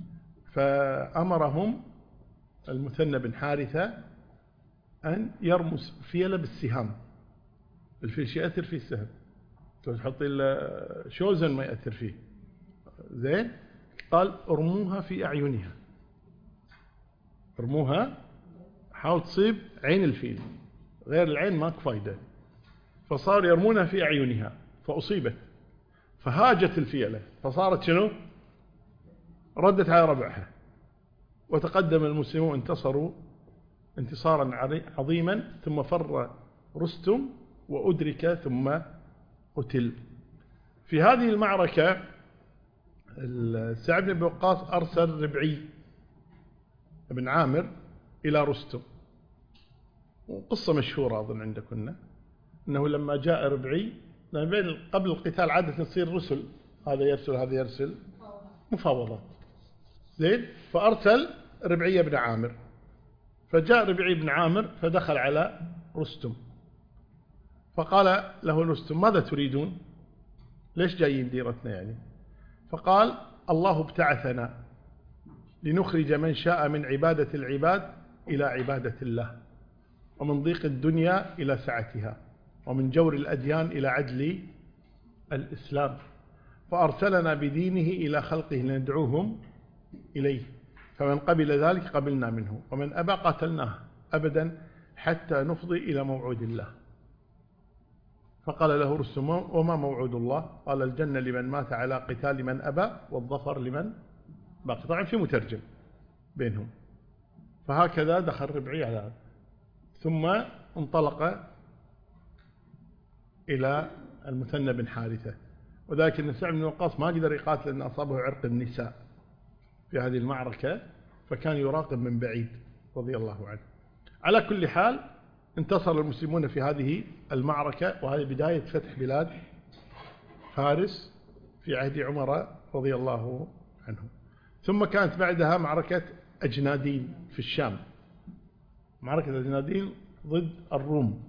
A: فأمرهم المثنى بن حارثة أن يرمس فيلة بالسهام. الفيل يأثر فيه السهم، تحط شوزن ما يأثر فيه زين. قال ارموها في أعينها، ارموها حاول تصيب عين الفيل، غير العين ماك فايدة. فصار يرمونها في أعينها فأصيبت، فهاجت الفيلة، فصارت شنو؟ ردت على ربعها، وتقدم المسلمون انتصروا انتصارا عظيما. ثم فر رستم وأدرك ثم قتل. في هذه المعركة سعد بن أبي وقاص أرسل ربعي بن عامر إلى رستم، وقصة مشهورة أظن عندكم أنه لما جاء ربعي، قبل القتال عادة تصير رسل، هذا يرسل هذا يرسل، مفاوضات زين. فأرسل ربعي بن عامر، فجاء ربعي بن عامر فدخل على رستم، فقال له رستم ماذا تريدون؟ ليش جايين ديرتنا يعني؟ فقال الله ابتعثنا لنخرج من شاء من عبادة العباد إلى عبادة الله، ومن ضيق الدنيا إلى سعتها، ومن جور الأديان إلى عدل الإسلام، فأرسلنا بدينه إلى خلقه لندعوهم إليه، فمن قبل ذلك قبلنا منه، ومن أبى قتلناه أبدا حتى نفضي إلى موعود الله. فقال له رستم وما موعود الله؟ قال الجنة لمن مات على قتال من أبى، والظفر لمن باقي. طبعا في مترجم بينهم. فهكذا دخل ربعي على هذا، ثم انطلق إلى المثنى بن حارثة، وذلك أن سعد بن وقاص ما قدر يقاتل لأن أصابه عرق النساء في هذه المعركة، فكان يراقب من بعيد رضي الله عنه. على كل حال انتصر المسلمون في هذه المعركة، وهذه بداية فتح بلاد فارس في عهد عمر رضي الله عنه. ثم كانت بعدها معركة أجنادين في الشام، معركة أجنادين ضد الروم،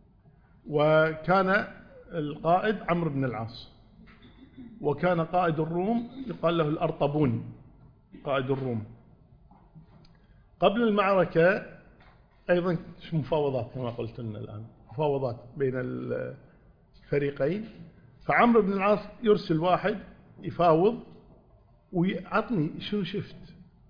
A: وكان القائد عمرو بن العاص، وكان قائد الروم يقال له الأرطبون قائد الروم. قبل المعركة أيضا مفاوضات كما قلت لنا الآن، مفاوضات بين الفريقين. فعمرو بن العاص يرسل واحد يفاوض ويعطني شنو شفت،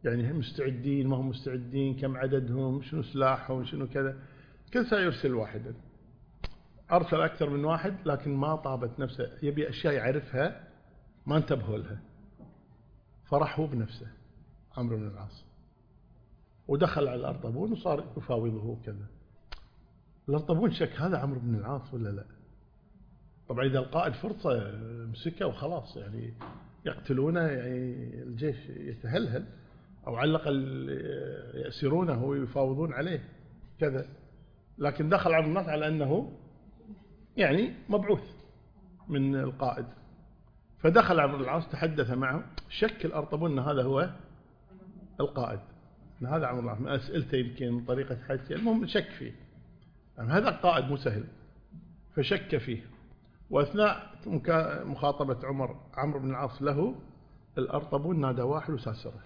A: يعني هم مستعدين ما هم مستعدين، كم عددهم، شنو سلاحهم، شنو كذا، كل ساعة يرسل واحدا. أرسل أكثر من واحد لكن ما طابت نفسه، يبي أشياء يعرفها ما انتبهوا لها، فرح هو بنفسه عمرو بن العاص ودخل على الأرطبون وصار يفاوضه كذا. الأرطبون شك هذا عمرو بن العاص ولا لا. طبعا إذا القائد فرصة مسكه وخلاص، يعني يقتلونه، يعني الجيش يتهلهل، أو على الأقل يأسرونه ويفاوضون عليه كذا. لكن دخل عمرو بن العاص على أنه يعني مبعوث من القائد، فدخل عمرو بن العاص تحدث معه، شك الأرطبون أن هذا هو القائد، أن هذا عمرو بن العاص، من أسئلته يمكن من طريقة حديثه، المهم شك فيه، يعني هذا القائد مو سهل، فشك فيه. وأثناء مخاطبة عمرو بن العاص له، الأرطبون نادى واحد وساسره،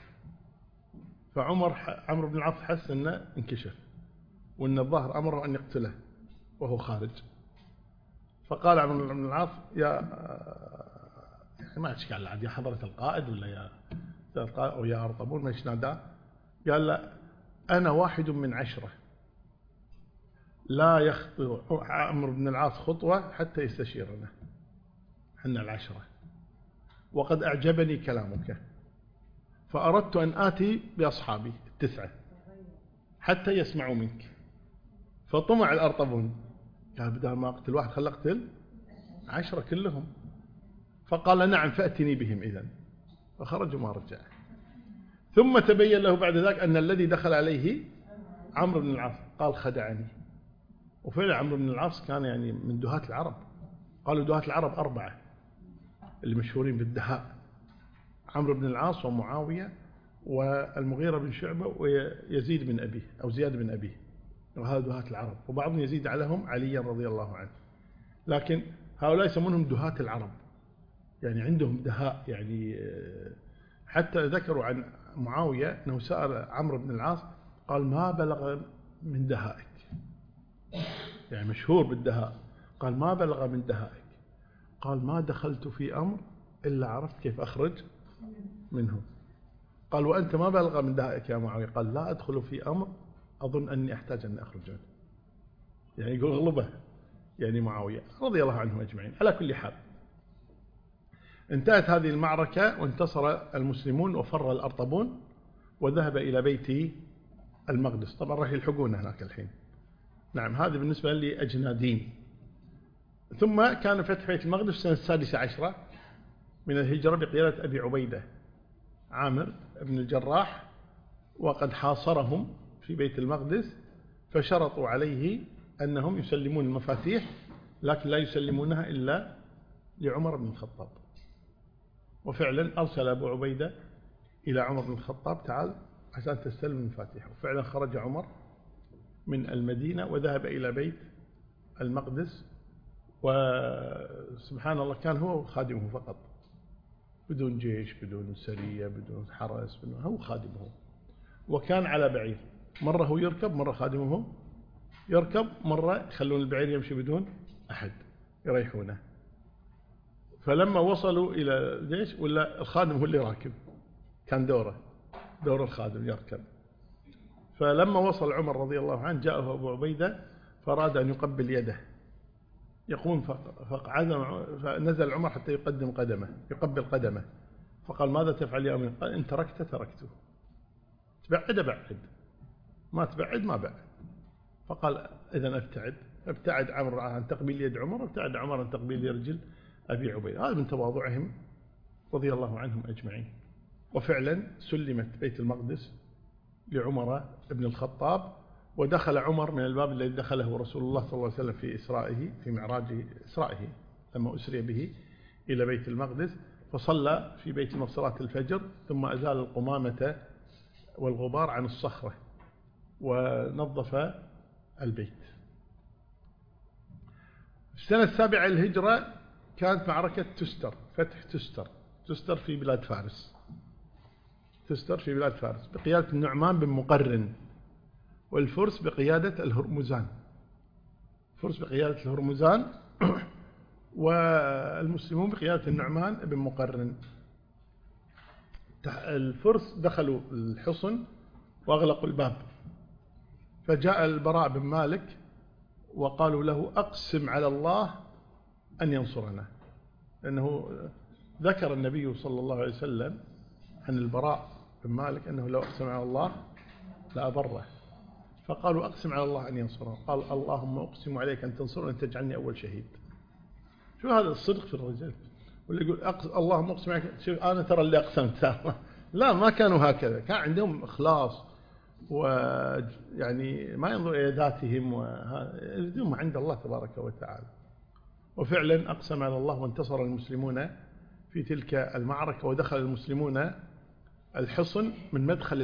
A: عمرو بن العاص حس أنه انكشف وأن الظاهر أمره أن يقتله وهو خارج. فقال عمرو بن العاص يعني ما أشكال عاد، يا حضرة القائد ولا يا القائد أو يا أرطبون، ما إيش ناداه، قال له أنا واحد من 10 لا يخطو عمرو بن العاص خطوة حتى يستشيرنا، حنا 10، وقد أعجبني كلامك، فأردت أن آتي بأصحابي 9 حتى يسمعوا منك. فطمع الأرطبون، قال بدل ما أقتل واحد خل أقتل 10 كلهم. فقال نعم فأتني بهم إذن، فخرج وما رجع. ثم تبين له بعد ذلك أن الذي دخل عليه عمرو بن العاص، قال خدعني. وفعلا عمرو بن العاص كان يعني من دهاة العرب، قالوا دهاة العرب 4 اللي مشهورين بالدهاء: عمرو بن العاص ومعاوية والمغيرة بن شعبة ويزيد بن أبيه أو زياد بن أبيه، وهذا دهاة العرب، وبعضهم يزيد عليهم عليا رضي الله عنه. لكن هؤلاء يسمونهم دهاة العرب، يعني عندهم دهاء. يعني حتى ذكروا عن معاوية أنه سأل عمرو بن العاص قال ما بلغ من دهائك، يعني مشهور بالدهاء، قال ما بلغ من دهائك، قال ما دخلت في أمر إلا عرفت كيف أخرج منه. قال وأنت ما بلغ من دهائك يا معاوية؟ قال لا أدخل في أمر أظن أني أحتاج أن أخرج منه. يعني يقول غلبه يعني معاوية رضي الله عنهم أجمعين. على كل حال انتهت هذه المعركة وانتصر المسلمون وفر الأرطبون وذهب إلى بيت المقدس. طبعا راح يلحقون هناك الحين. نعم، هذا بالنسبة لأجنادين. ثم كان فتح بيت المقدس سنة 16 من الهجرة بقيادة أبي عبيدة عامر بن الجراح، وقد حاصرهم في بيت المقدس، فشرطوا عليه أنهم يسلمون المفاتيح، لكن لا يسلمونها إلا لعمر بن الخطاب. وفعلا أرسل أبو عبيدة إلى عمر بن الخطاب تعال عشان تستلم المفاتيح. وفعلا خرج عمر من المدينة وذهب إلى بيت المقدس، وسبحان الله كان هو خادمه فقط، بدون جيش، بدون سرية، بدون حرس، هو خادمه. وكان على بعير، مرة هو يركب، مرة خادمه يركب، مرة يخلون البعير يمشي بدون أحد يريحونه. فلما وصلوا إلى الجيش ولا الخادم هو اللي راكب، كان دور الخادم يركب. فلما وصل عمر رضي الله عنه جاءه أبو عبيدة فأراد أن يقبل يده، يقوم فنزل عمر حتى يقبل قدمه. فقال ماذا تفعل يا أمير؟ قال إن تركته، تبعد أبعد، ما تبعد ما بعد. فقال إذن ابتعد عمر عن تقبيل يد عمر، ابتعد عمر عن تقبيل رجل أبي عبيدة. هذا من تواضعهم رضي الله عنهم أجمعين. وفعلا سلمت بيت المقدس لعمر بن الخطاب، ودخل عمر من الباب الذي دخله رسول الله صلى الله عليه وسلم في إسرائه، في معراج إسرائه لما أسري به إلى بيت المقدس، فصلى في بيت المقدس صلاة الفجر، ثم أزال القمامة والغبار عن الصخرة ونظف البيت. في السنة 7 الهجرة كانت معركة تستر، فتح تستر في بلاد فارس، بقيادة النعمان بن مقرن، والفرس بقيادة الهرمزان، والمسلمون بقيادة النعمان بن مقرن. الفرس دخلوا الحصن وأغلقوا الباب، فجاء البراء بن مالك وقالوا له أقسم على الله أن ينصرنا، لأنه ذكر النبي صلى الله عليه وسلم عن البراء بن مالك أنه لو أقسم على الله لأبره، فقالوا أقسم على الله أن ينصرنا، قال اللهم أقسم عليك أن تنصرنا أن تجعلني أول شهيد. شو هذا الصدق في الرجال، واللي يقول اللهم أقسم عليك، شوف أنا ترى اللي أقسمت لا، ما كانوا هكذا، كان عندهم إخلاص، ويعني ما ينظر إلى ذاتهم، ويريدون عند الله تبارك وتعالى. وفعلا أقسم على الله وانتصر المسلمون في تلك المعركة، ودخل المسلمون الحصن من مدخل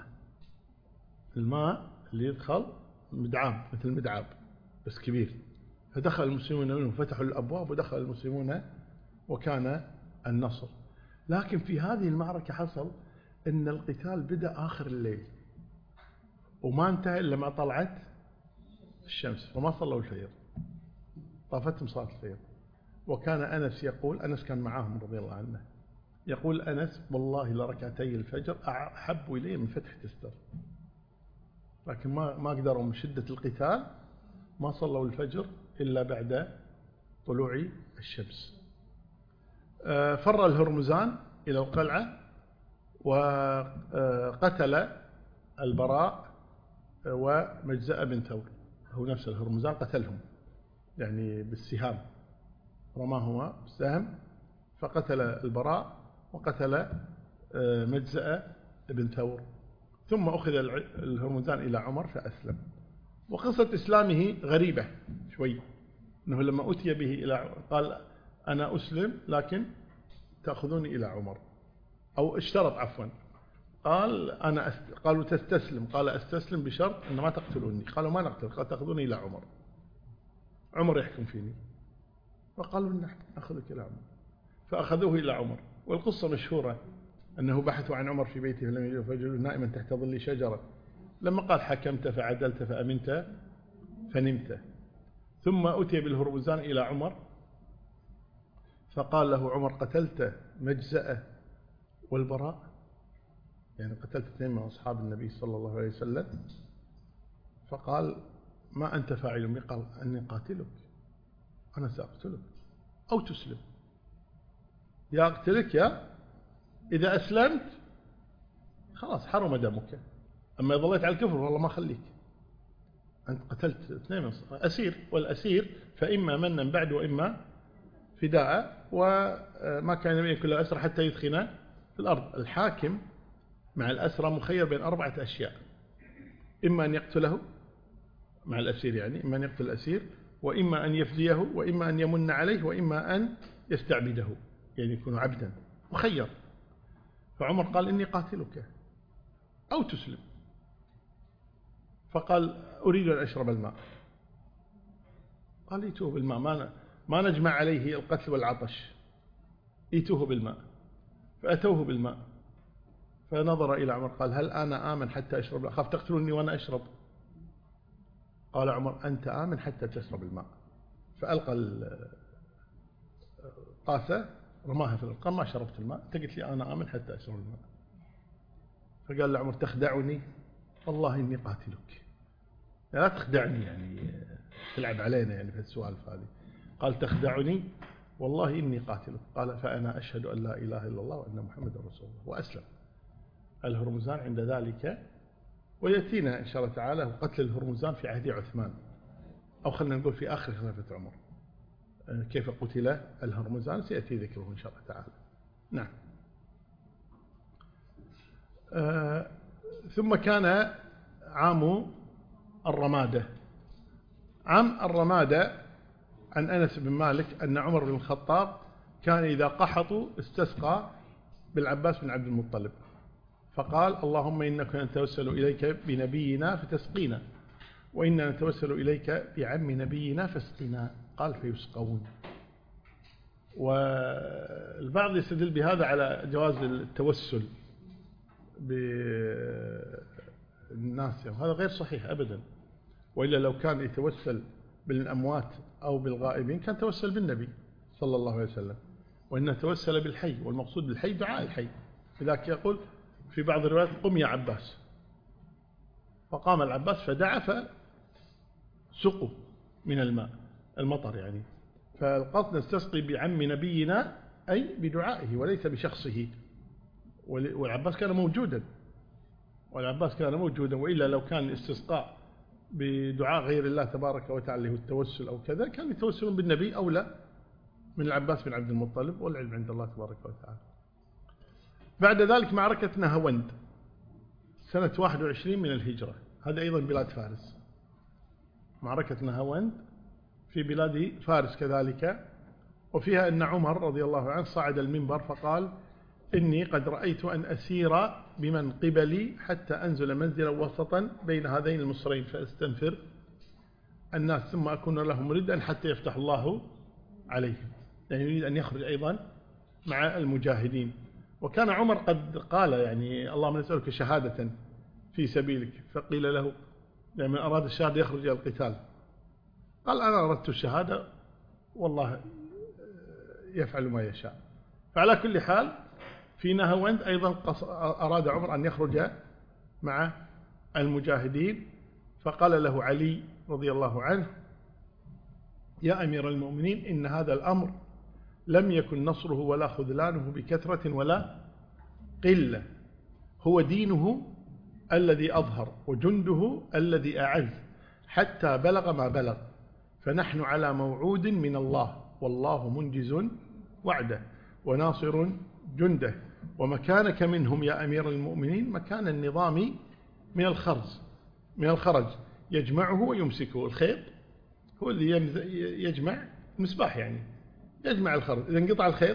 A: الماء اللي يدخل مدعام، مثل مدعاب بس كبير، فدخل المسلمون منه، فتحوا الأبواب ودخل المسلمون وكان النصر. لكن في هذه المعركة حصل أن القتال بدأ آخر الليل وما انتهى إلا ما طلعت الشمس، فما صلوا الفجر، طافتهم صلاة الفجر. وكان أنس يقول، أنس كان معاهم رضي الله عنه، يقول أنس والله لركعتي الفجر أحب إلي من فتح تستر، لكن ما قدروا من شدة القتال، ما صلوا الفجر إلا بعد طلوع الشمس. فر الهرمزان إلى القلعة وقتل البراء ومجزأ بن ثور، هو نفس الهرمزان قتلهم يعني بالسهام، رماهما بالسهم فقتل البراء وقتل مجزأ بن ثور. ثم أخذ الهرمزان إلى عمر فأسلم. وقصة إسلامه غريبة شوي، أنه لما أتي به إلى قال أنا أسلم لكن تأخذوني إلى عمر، أو اشترط عفوا، قال قالوا تستسلم، قال أستسلم بشرط أن ما تقتلوني، قالوا ما نقتل، قال تأخذوني إلى عمر يحكم فيني، فقالوا نحن أخذك إلى عمر، فأخذوه إلى عمر. والقصة مشهورة أنه بحثوا عن عمر في بيته فلم يجدوه، فجلوا نائما تحت ظل شجرة، لما قال حكمت فعدلت فأمنت فنمت. ثم أتي بالهرمزان إلى عمر فقال له عمر قتلت مجزأة والبراء، يعني قتلت اثنين من أصحاب النبي صلى الله عليه وسلم. فقال ما أنت فاعل بي؟ قال أني قاتلك، أنا سأقتلك أو تسلم، يا أقتلك يا إذا أسلمت خلاص حرم دمك، أما إذا ظليت على الكفر والله ما خليك، أنت قتلت اثنين من أسير، والأسير فإما منا بعد وإما فداء، وما كان يمين كل أسرى حتى يدخن في الأرض. الحاكم مع الأسرى مخير بين 4 أشياء، إما أن يقتله مع الأسير، يعني إما أن يقتل الأسير، وإما أن يفديه، وإما أن يمن عليه، وإما أن يستعبده، يعني يكون عبدا مخير. فعمر قال إني قاتلك أو تسلم، فقال أريد أن أشرب الماء، قال ائتوه بالماء، ما نجمع عليه القتل والعطش، ائتوه بالماء. فأتوه بالماء، فنظر إلى عمر قال هل أنا آمن حتى أشرب؟ أخاف تقتلوني وأنا أشرب. قال عمر أنت آمن حتى تشرب الماء، فألقى القاسة رماها في الأرض، قال ما شربت الماء، أنت قلت لي أنا آمن حتى أشرب الماء. فقال لعمر تخدعني؟ والله إني قاتلك، لا تخدعني يعني تلعب علينا يعني في السؤال هذه. قال تخدعني؟ والله إني قاتلك. قال فأنا أشهد أن لا إله إلا الله وأن محمد رسول الله، وأسلم الهرمزان عند ذلك. ويأتينا إن شاء الله تعالى قتل الهرمزان في عهد عثمان، أو خلينا نقول في آخر خلافة عمر، كيف قتل الهرمزان سيأتي ذكره إن شاء الله تعالى. نعم. ثم كان عام الرمادة. عام الرمادة عن أنس بن مالك أن عمر بن الخطاب كان إذا قحطوا استسقى بالعباس بن عبد المطلب، فقال اللهم إنك نتوسل إليك بنبينا فتسقينا، وإنا نتوسل إليك بعم نبينا فاسقنا، قال فيسقون. والبعض يستدل بهذا على جواز التوسل بالناس، وهذا غير صحيح أبدا، وإلا لو كان يتوسل بالأموات أو بالغائبين كان توسل بالنبي صلى الله عليه وسلم، وإنه توسل بالحي، والمقصود بالحي دعاء الحي، لذلك يقول في بعض الروايات قم يا عباس، فقام العباس فدعا فسقوا من الماء المطر يعني. فالقصد نستسقي بعم نبينا أي بدعائه وليس بشخصه، والعباس كان موجودا، وإلا لو كان الاستسقاء بدعاء غير الله تبارك وتعالى هو التوسل أو كذا كان يتوسلون بالنبي أولى من العباس بن عبد المطلب، والعلم عند الله تبارك وتعالى. بعد ذلك معركة نهاوند سنة 21 من الهجرة، هذا أيضا بلاد فارس. معركة نهاوند في بلاد فارس كذلك، وفيها أن عمر رضي الله عنه صعد المنبر فقال إني قد رأيت أن أسير بمن قبلي حتى أنزل منزلا وسطا بين هذين المصرين فأستنفر الناس ثم أكون لهم ردا حتى يفتح الله عليهم، يعني يريد أن يخرج أيضا مع المجاهدين. وكان عمر قد قال يعني اللهم نسألك شهادة في سبيلك، فقيل له يعني من أراد الشهادة يخرج إلى القتال، قال أنا أردت الشهادة والله يفعل ما يشاء. فعلى كل حال في نهاوند أيضا أراد عمر أن يخرج مع المجاهدين، فقال له علي رضي الله عنه يا أمير المؤمنين إن هذا الأمر لم يكن نصره ولا خذلانه بكثرة ولا قلة، هو دينه الذي أظهر وجنده الذي أعز حتى بلغ ما بلغ، فنحن على موعود من الله والله منجز وعده وناصر جنده، ومكانك منهم يا أمير المؤمنين مكان النظام من الخرج يجمعه ويمسكه. الخيط هو اللي يجمع المسباح، يعني يجمع الخرز، إذا انقطع الخيط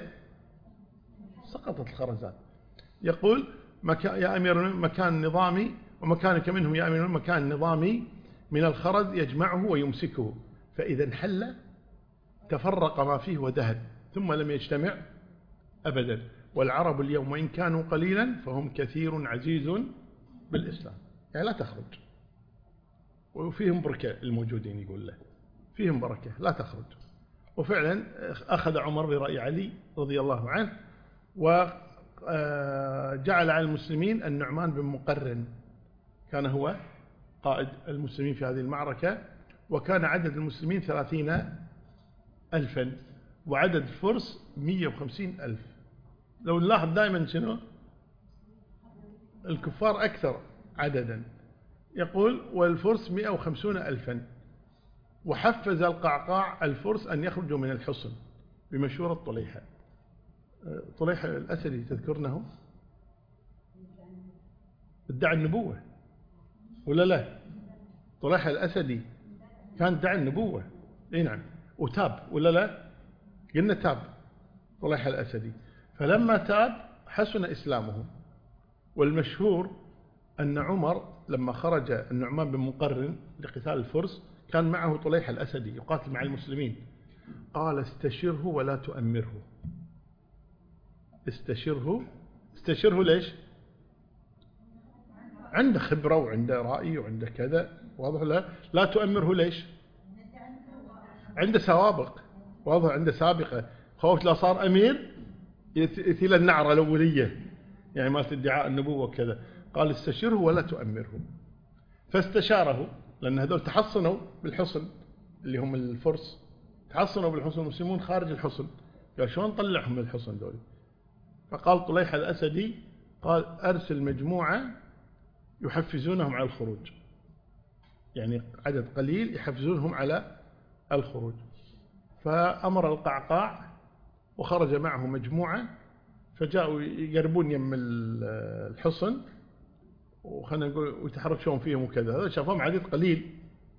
A: سقطت الخرزات. يقول يا أمير مكان نظامي ومكانك منهم يا أمير مكان نظامي من الخرز يجمعه ويمسكه، فإذا انحل تفرق ما فيه وذهب ثم لم يجتمع أبدا، والعرب اليوم وإن كانوا قليلا فهم كثير عزيز بالإسلام، يعني لا تخرج، وفيهم بركة الموجودين يقول له فيهم بركة لا تخرج. وفعلا أخذ عمر برأي علي رضي الله عنه، وجعل على المسلمين النعمان بن مقرن كان هو قائد المسلمين في هذه المعركة، وكان عدد المسلمين 30,000 وعدد الفرس 150,000. لو نلاحظ دائما شنو الكفار أكثر عددا، يقول والفرس 150,000. وحفز القعقاع الفرس أن يخرجوا من الحصن بمشورة طليحة الأسدي، تذكرنه ادعى النبوة ولا لا؟ طليحة الأسدي كان ادعى النبوة، اي نعم، وتاب ولا لا؟ قلنا تاب طليحة الأسدي، فلما تاب حسن إسلامه. والمشهور أن عمر لما خرج النعمان بن مقرن لقتال الفرس كان معه طليحة الأسدي يقاتل مع المسلمين، قال استشره ولا تؤمره. استشره ليش؟ عنده خبرة وعنده رأي وعنده كذا، واضح؟ لا تؤمره ليش؟ عنده سوابق، واضح، عنده سابقة، خوف لا صار أمير يثيل النعرة الأولية يعني مالت ادعاء النبوة وكذا. قال استشره ولا تؤمره، فاستشاره لأن هذول تحصنوا بالحصن اللي هم الفرس، تحصنوا بالحصن، المسلمون خارج الحصن، قال شلون نطلعهم من الحصن دول؟ فقال طليحة الأسدي قال أرسل مجموعة يحفزونهم على الخروج، يعني عدد قليل يحفزونهم على الخروج. فأمر القعقاع وخرج معه مجموعة، فجاءوا يقربون يم الحصن وخلنا نقول ويتحرشون فيهم وكذا، هذا شافهم عدد قليل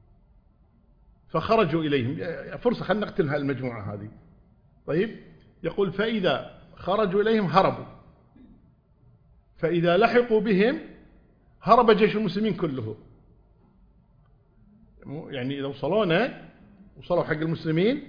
A: فخرجوا إليهم، فرصة خلنا نقتل هالمجموعة هذه. طيب، يقول فإذا خرجوا إليهم هربوا، فإذا لحقوا بهم هرب جيش المسلمين كله، يعني إذا وصلوا حق المسلمين،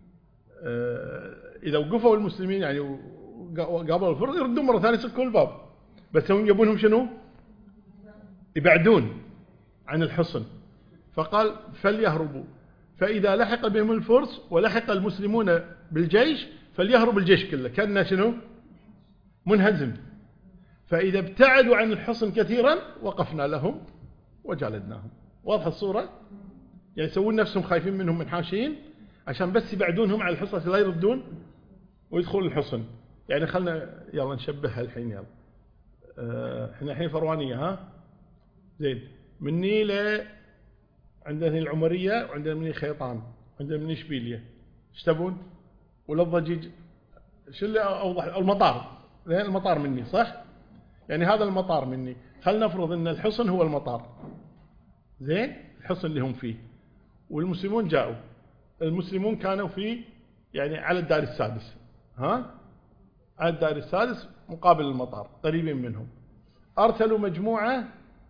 A: إذا وقفوا المسلمين يعني وقابلوا الفرس يردون مرة ثانية يسكروا الباب، بس هم يبونهم شنو؟ يبعدون عن الحصن. فقال فليهربوا، فإذا لحق بهم الفرس ولحق المسلمون بالجيش فليهرب الجيش كله، كأنه شنو؟ منهزم. فإذا ابتعدوا عن الحصن كثيرا وقفنا لهم وجالدناهم. واضحة الصورة؟ يعني يسوون نفسهم خايفين منهم منحاشين عشان بس يبعدونهم على الحصن لا يردون ويدخلون الحصن. يعني خلنا يلا نشبهها الحين. يلا احنا الحين فروانية، ها زين، مني ل عندنا العمرية، وعندنا مني خيطان، عندنا مني إشبيلية. ايش تبون؟ ولا الضجيج؟ شو اللي أوضح؟ المطار. زين، المطار مني صح؟ يعني هذا المطار مني. خلنا نفرض أن الحصن هو المطار. زين، الحصن اللي هم فيه، والمسلمون جاءوا. المسلمون كانوا في يعني على الدار السادس، ها، على الدار السادس مقابل المطار، قريبين منهم. أرسلوا مجموعة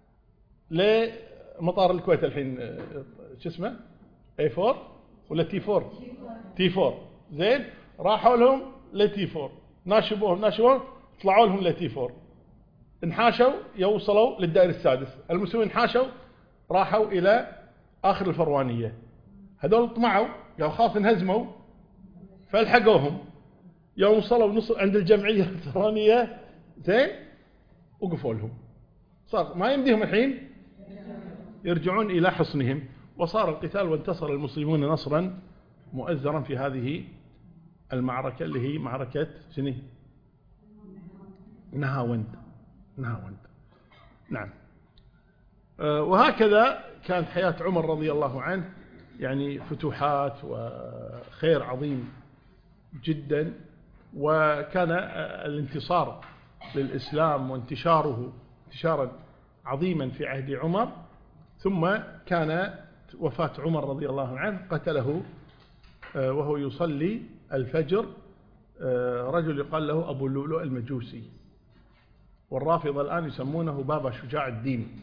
A: لمطار الكويت الحين، شو اسمه، A4 ولا T4؟ T4. زين، راحوا لهم لT4، ناشبوهم طلعوا لهم لT4، انحاشوا يوصلوا للدائر السادس. المسلمين انحاشوا راحوا إلى آخر الفروانية. هذول طمعوا، قالوا خاف انهزموا، فالحقوهم. يوم وصلوا نص عند الجمعية الفروانية، زين، وقفوا لهم. صار ما يمديهم الحين يرجعون إلى حصنهم، وصار القتال، وانتصر المسلمون نصرا مؤزرا في هذه المعركة اللي هي معركة شنو؟ نهاوند. نعم. وهكذا كانت حياة عمر رضي الله عنه، يعني فتوحات وخير عظيم جدا. وكان الانتصار للإسلام وانتشاره انتشارا عظيما في عهد عمر. ثم كان وفاة عمر رضي الله عنه قتله وهو يصلي الفجر رجل يقال له أبو اللؤلؤ المجوسي، والرافضة الآن يسمونه بابا شجاع الدين،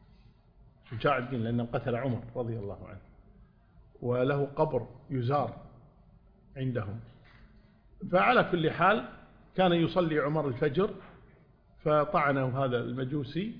A: لأنه قتل عمر رضي الله عنه، وله قبر يزار عندهم. فعلى كل حال كان يصلي عمر الفجر، فطعنه هذا المجوسي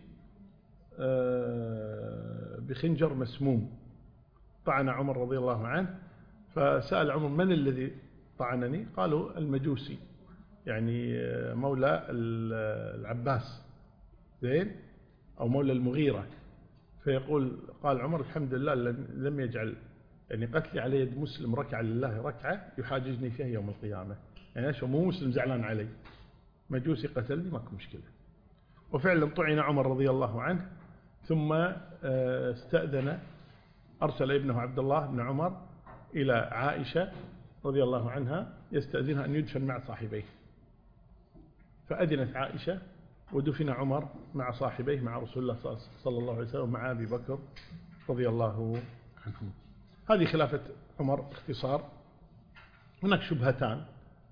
A: بخنجر مسموم. طعن عمر رضي الله عنه، فسأل عمر من الذي طعنني؟ قالوا المجوسي، يعني مولى العباس، زين، أو مولى المغيرة. قال عمر الحمد لله لم يجعل يعني قتلي على يد مسلم ركع لله ركعة يحاججني فيها يوم القيامة. يعني أشوف مو مسلم زعلان علي، مجوسي قتلني ماكو مشكلة. وفعلا طعن عمر رضي الله عنه. ثم استأذن، أرسل ابنه عبد الله بن عمر إلى عائشة رضي الله عنها يستأذنها أن يدفن مع صاحبيه. فأذنت عائشة ودفن عمر مع صاحبيه، مع رسول الله صلى الله عليه وسلم، مع أبي بكر رضي الله عنهم. هذه خلافة عمر باختصار. هناك شبهتان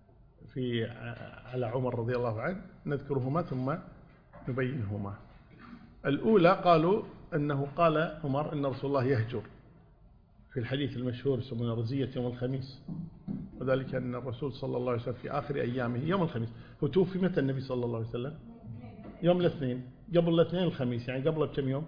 A: على عمر رضي الله عنه نذكرهما ثم نبينهما. الأولى قالوا أنه قال عمر إن رسول الله يهجر، في الحديث المشهور يسمونه رزية يوم الخميس، وذلك أن الرسول صلى الله عليه وسلم في آخر أيامه يوم الخميس. هو توفي متى النبي صلى الله عليه وسلم؟ يوم الاثنين، قبل الاثنين الخميس، يعني قبله بكم يوم؟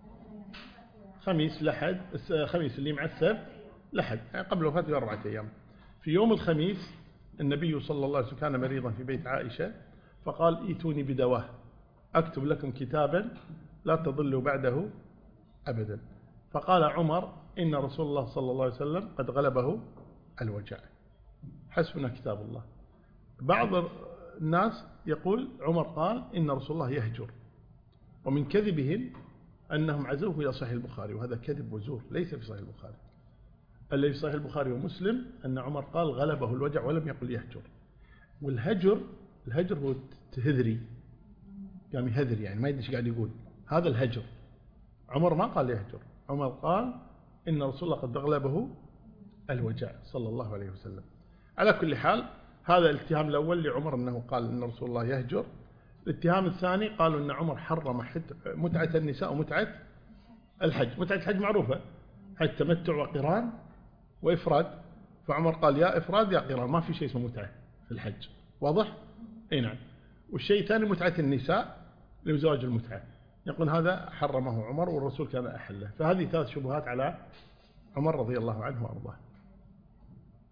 A: خميس لحد، خميس اللي مع السبت لحد، يعني قبل وفاته ب4 أيام. في يوم الخميس النبي صلى الله عليه وسلم كان مريضا في بيت عائشة، فقال ائتوني بدواه أكتب لكم كتابا لا تضلوا بعده أبدا. فقال عمر إن رسول الله صلى الله عليه وسلم قد غلبه الوجع، حسبنا كتاب الله. بعض الناس يقول عمر قال إن رسول الله يهجر، ومن كذبهم أنهم عزوه إلى صحيح البخاري، وهذا كذب وزور، ليس في صحيح البخاري. الذي في صحيح البخاري ومسلم أن عمر قال غلبه الوجع ولم يقل يهجر. والهجر، الهجر هو تهذري، قام يهذر يعني ما يدري ايش قاعد يقول، هذا الهجر. عمر ما قال يهجر، عمر قال إن رسول الله قد غلبه الوجع صلى الله عليه وسلم. على كل حال هذا الاتهام الأول لعمر أنه قال إن رسول الله يهجر. الاتهام الثاني قالوا أن عمر حرم متعة النساء ومتعة الحج. متعة الحج معروفة، حج تمتع وقران وإفراد، فعمر قال يا إفراد يا قران، ما في شيء اسمه متعة في الحج. واضح؟ اي نعم. والشيء الثاني متعة النساء لزواج المتعة، يقول هذا حرمه عمر والرسول كان أحله. فهذه 3 شبهات على عمر رضي الله عنه وأرضاه.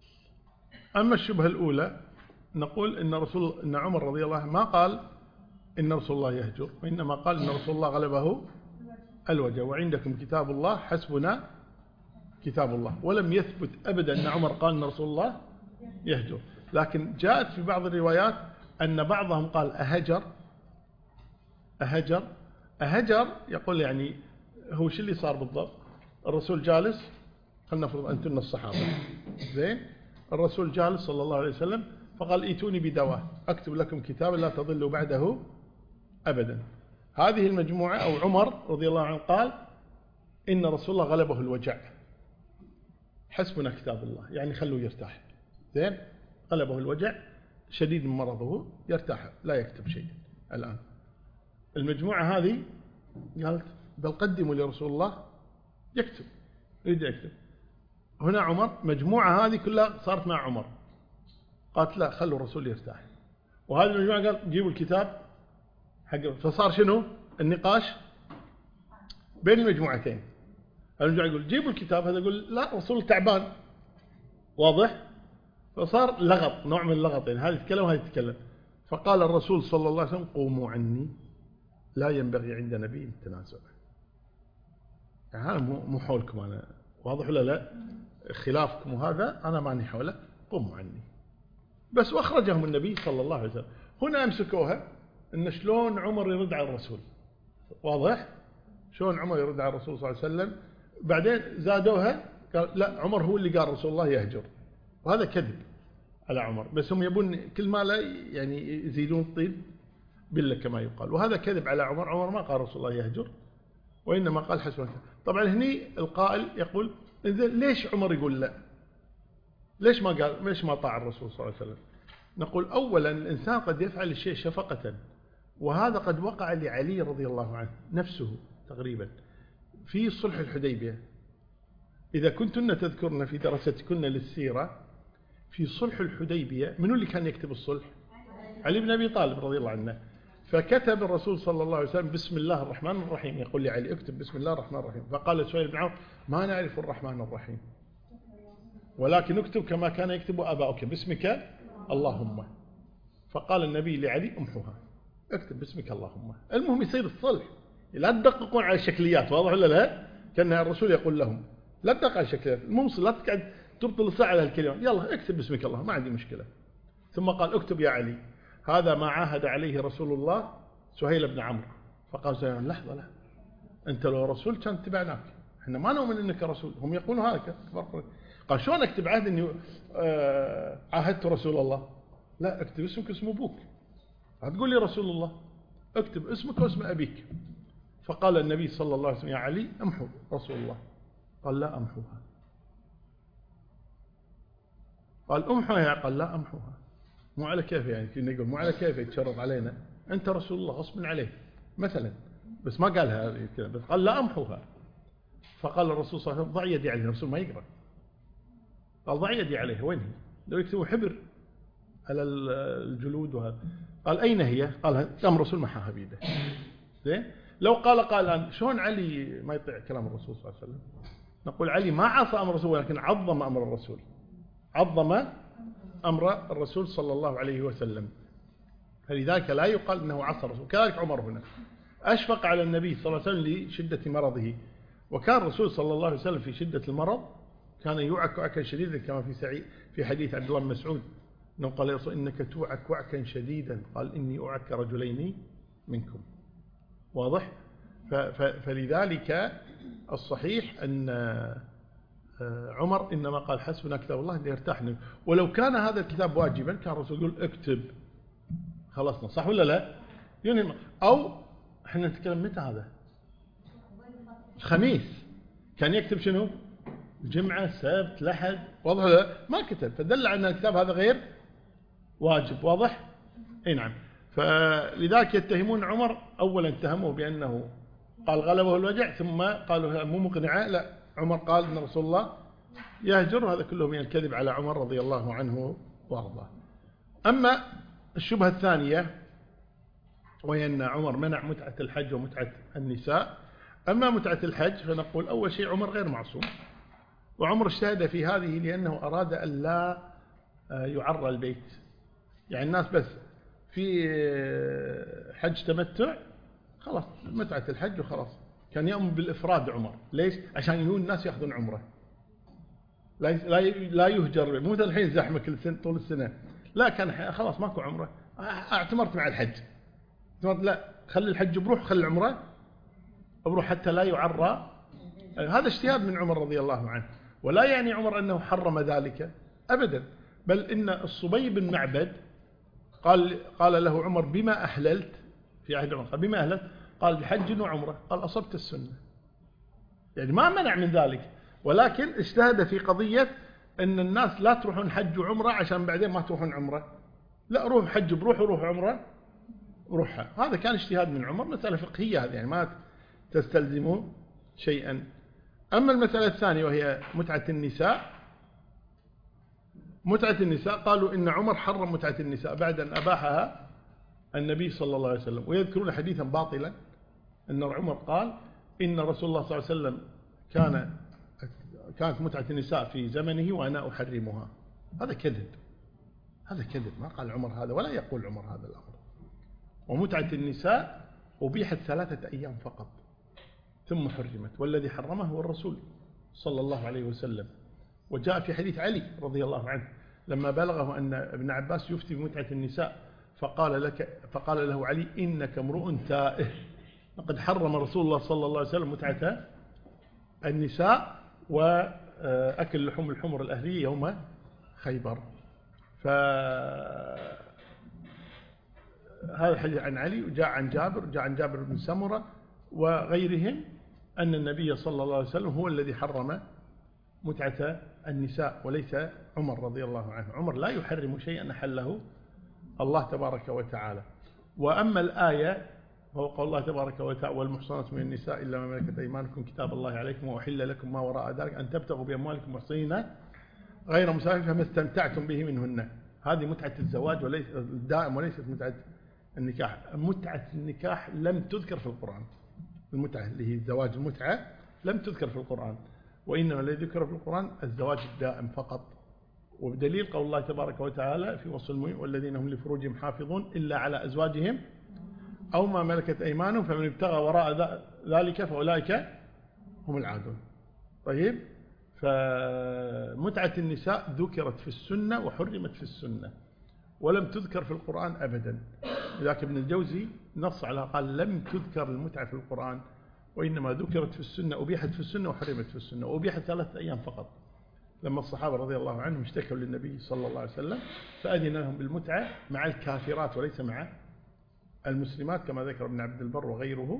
A: أما الشبهة الأولى نقول إن عمر رضي الله عنه ما قال إن رسول الله يهجر، وإنما قال إن رسول الله غلبه الوجع، وعندكم كتاب الله حسبنا كتاب الله. ولم يثبت أبدا أن عمر قال أن رسول الله يهجر، لكن جاءت في بعض الروايات أن بعضهم قال أهجر يقول يعني هو شو اللي صار بالضبط؟ الرسول جالس، خلنا نفرض أنتن الصحابة زين، الرسول جالس صلى الله عليه وسلم فقال ائتوني بدواء أكتب لكم كتابا لا تضلوا بعده أبدا. هذه المجموعة أو عمر رضي الله عنه قال إن رسول الله غلبه الوجع، حسبنا كتاب الله، يعني خلوه يرتاح. زين، غلبه الوجع، شديد من مرضه، يرتاح لا يكتب شيء. الآن المجموعة هذه قالت بل قدموا لرسول الله يكتب، يريد يكتب. هنا عمر، مجموعة هذه كلها صارت مع عمر، قالت لا خلوا الرسول يرتاح. وهذه المجموعة قال جيبوا الكتاب حق. فصار شنو النقاش بين المجموعتين؟ المجموعة يقول جيبوا الكتاب، هذا يقول لا رسول تعبان، واضح؟ فصار لغط، نوع من اللغط، يعني هذا يتكلم وهذا يتكلم. فقال الرسول صلى الله عليه وسلم قوموا عني، لا ينبغي عند نبي التنازع. يعني هذا مو حولكم أنا، واضح ولا لا؟ خلافكم وهذا أنا ماني حوله، قوموا عني. بس وأخرجهم النبي صلى الله عليه وسلم. هنا أمسكوها إن شلون عمر يرد على الرسول، واضح؟ شلون عمر يرد على الرسول صلى الله عليه وسلم. بعدين زادوها، قال لا عمر هو اللي قال رسول الله يهجر، وهذا كذب على عمر، بس هم يبون كل ما لا يعني يزيدون الطين بالله كما يقال، وهذا كذب على عمر. عمر ما قال رسول الله يهجر، وإنما قال حسبنا. طبعا هني القائل يقول ليش عمر يقول لا؟ ليش ما قال، ليش ما طاع الرسول صلى الله عليه وسلم؟ نقول أولا الإنسان قد يفعل الشيء شفقة، وهذا قد وقع لعلي رضي الله عنه نفسه تقريبا في صلح الحديبية. إذا كنتن تذكرن في دراستكن للسيرة، في صلح الحديبية منو اللي كان يكتب الصلح؟ علي بن أبي طالب رضي الله عنه. فكتب الرسول صلى الله عليه وسلم بسم الله الرحمن الرحيم، يقول لعلي اكتب بسم الله الرحمن الرحيم. فقال سهيل بن عوف ما نعرف الرحمن الرحيم، ولكن اكتب كما كان يكتب آباؤك باسمك اللهم. فقال النبي لعلي امحوها، اكتب باسمك اللهم. المهم يصير الصلح، لا تدققون على الشكليات، واضح ولا لا؟ كان الرسول يقول لهم لا تدقق على الشكليات، المهم لا تقعد تبطل الساعة على الكلمات، يلا اكتب باسمك الله، ما عندي مشكلة. ثم قال اكتب يا علي، هذا ما عاهد عليه رسول الله سهيل بن عمرو. فقال سهيل لحظة، أنت لو رسول كان اتبعناك، احنا ما نؤمن أنك رسول، هم يقولون هذا. قال شلون اكتب عهد أني عاهدت رسول الله؟ لا اكتب اسمك اسم أبوك، هتقول لي رسول الله، اكتب اسمك واسم أبيك. فقال النبي صلى الله عليه وسلم يا علي امحو رسول الله. قال لا امحوها. قال امحوها، قال لا امحوها. مو على كيف، يعني كنا نقول مو على كيف يتشرط علينا، أنت رسول الله غصب عليه مثلا، بس ما قالها هذه كذا، بس قال لا أمحوها. فقال الرسول صلى الله عليه وسلم ضع يدي عليه، الرسول ما يقرأ، قال ضع يدي عليه، وين هي؟ لو يكتبوا حبر على الجلود وهذا. قال أين هي؟ قال قام الرسول محاها بيده. زين، لو قال الآن شلون علي ما يطيع كلام الرسول صلى الله عليه وسلم؟ نقول علي ما عصى أمر الرسول، ولكن عظم أمر الرسول، عظم أمر الرسول صلى الله عليه وسلم، فلذلك لا يقال أنه عصى الرسول. كذلك عمر هنا أشفق على النبي صلى الله عليه وسلم لشدة مرضه، وكان الرسول صلى الله عليه وسلم في شدة المرض كان يوعك وعكا شديدا، كما في حديث عبد الله بن مسعود أنه قال يا رسول إنك توعك وعكا شديدا، قال إني أوعك رجلين منكم، واضح؟ فلذلك الصحيح أن عمر إنما قال حسبنا كتاب الله ليرتاحنا، ولو كان هذا الكتاب واجبا كان الرسول يقول اكتب خلصنا، صح ولا لا؟ يعني أو احنا نتكلم متى هذا؟ الخميس، كان يكتب شنو؟ الجمعة، سبت، لحد، واضح ولا لا؟ ما كتب، فدل على أن الكتاب هذا غير واجب، واضح؟ اي نعم. فلذلك يتهمون عمر، أولا اتهموه بأنه قال غلبه الوجع، ثم قالوا مو مقنعة، لا عمر قال أن رسول الله يهجر، وهذا كله من الكذب على عمر رضي الله عنه وارضاه. أما الشبهة الثانية وهي أن عمر منع متعة الحج ومتعة النساء. أما متعة الحج فنقول أول شيء عمر غير معصوم، وعمر اجتهد في هذه لأنه أراد أن لا يعرى البيت، يعني الناس بس في حج تمتع خلاص متعة الحج وخلاص. كان يأمر بالإفراد عمر. ليش؟ عشان يجون الناس يأخذون عمره، لا يهجر. مو مثل الحين زحمة كل سنة طول السنة، لا كان خلاص ماكو عمره، اعتمرت مع الحج، لا خلي الحج بروح، خلي العمره بروح حتى لا يعرى. هذا اجتهاد من عمر رضي الله عنه، ولا يعني عمر أنه حرم ذلك أبدا، بل إن الصبي بن معبد قال له عمر بما أحللت في عهد عمر، قال بما أحللت؟ قال بحج وعمرة. قال أصبت السنة، يعني ما منع من ذلك، ولكن اجتهد في قضية أن الناس لا تروحون حج وعمرة عشان بعدين ما تروحون عمرة، لا روح حج بروح وروح عمرة روحها. هذا كان اجتهاد من عمر، مسألة فقهية هذه، يعني ما تستلزموا شيئا. أما المسألة الثانية وهي متعة النساء، متعة النساء قالوا إن عمر حرم متعة النساء بعد أن أباحها النبي صلى الله عليه وسلم، ويذكرون حديثا باطلا أن عمر قال إن رسول الله صلى الله عليه وسلم كانت متعة النساء في زمنه وأنا أحرمها. هذا كذب، هذا كذب، ما قال عمر هذا ولا يقول عمر هذا الأمر. ومتعة النساء أبيحت 3 أيام فقط ثم حرمت، والذي حرمه هو الرسول صلى الله عليه وسلم. وجاء في حديث علي رضي الله عنه لما بلغه أن ابن عباس يفتي بمتعة النساء فقال له علي إنك امرؤ تائه، لقد حرم رسول الله صلى الله عليه وسلم متعة النساء وأكل لحوم الحمر الأهلية يوم خيبر. فهذا الحديث عن علي، وجاء عن جابر بن سمرة وغيرهم أن النبي صلى الله عليه وسلم هو الذي حرم متعة النساء وليس عمر رضي الله عنه. عمر لا يحرم شيئا أحله الله تبارك وتعالى. وأما الآية فهو قول الله تبارك وتعالى والمحصنات من النساء إلا ما ملكت أيمانكم كتاب الله عليكم وأحل لكم ما وراء ذلك أن تبتغوا بأموالكم محصنين غير مسافرين فما استمتعتم به منهن. هذه متعة الزواج وليس الدائم وليست متعة النكاح. متعة النكاح لم تذكر في القرآن، المتعة اللي هي زواج المتعة لم تذكر في القرآن، وإنما الذي ذكر في القرآن الزواج الدائم فقط. وبدليل قول الله تبارك وتعالى في وصف المؤمنين والذين هم لفروجهم حافظون إلا على أزواجهم أو ما ملكت أيمانهم فمن ابتغى وراء ذلك فأولئك هم العادون. طيب، فمتعة النساء ذكرت في السنة وحرمت في السنة ولم تذكر في القرآن أبدا. لذلك ابن الجوزي نص على قال لم تذكر المتعة في القرآن، وإنما ذكرت في السنة، أبيحت في السنة وحرمت في السنة، وأبيحت 3 أيام فقط. لما الصحابة رضي الله عنهم اشتكوا للنبي صلى الله عليه وسلم فأذن لهم بالمتعة مع الكافرات وليس مع المسلمات كما ذكر ابن عبد البر وغيره.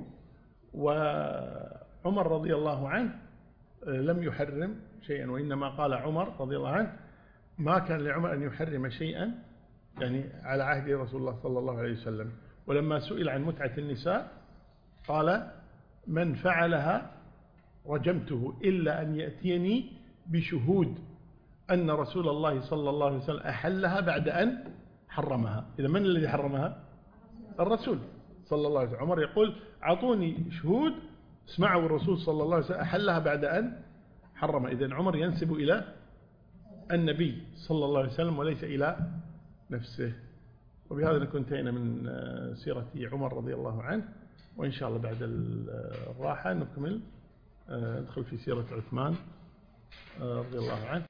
A: وعمر رضي الله عنه لم يحرم شيئا، وإنما قال عمر رضي الله عنه ما كان لعمر أن يحرم شيئا يعني على عهد رسول الله صلى الله عليه وسلم. ولما سئل عن متعة النساء قال من فعلها رجمته إلا أن يأتيني بشهود أن رسول الله صلى الله عليه وسلم أحلها بعد أن حرمها. إذا من الذي حرمها؟ الرسول صلى الله عليه وسلم. عمر يقول أعطوني شهود اسمعوا الرسول صلى الله عليه وسلم أحلها بعد أن حرمها. إذن عمر ينسب إلى النبي صلى الله عليه وسلم وليس إلى نفسه. وبهذا نكون انتهينا من سيرة عمر رضي الله عنه، وإن شاء الله بعد الراحة نكمل ندخل في سيرة عثمان رضي الله عنه.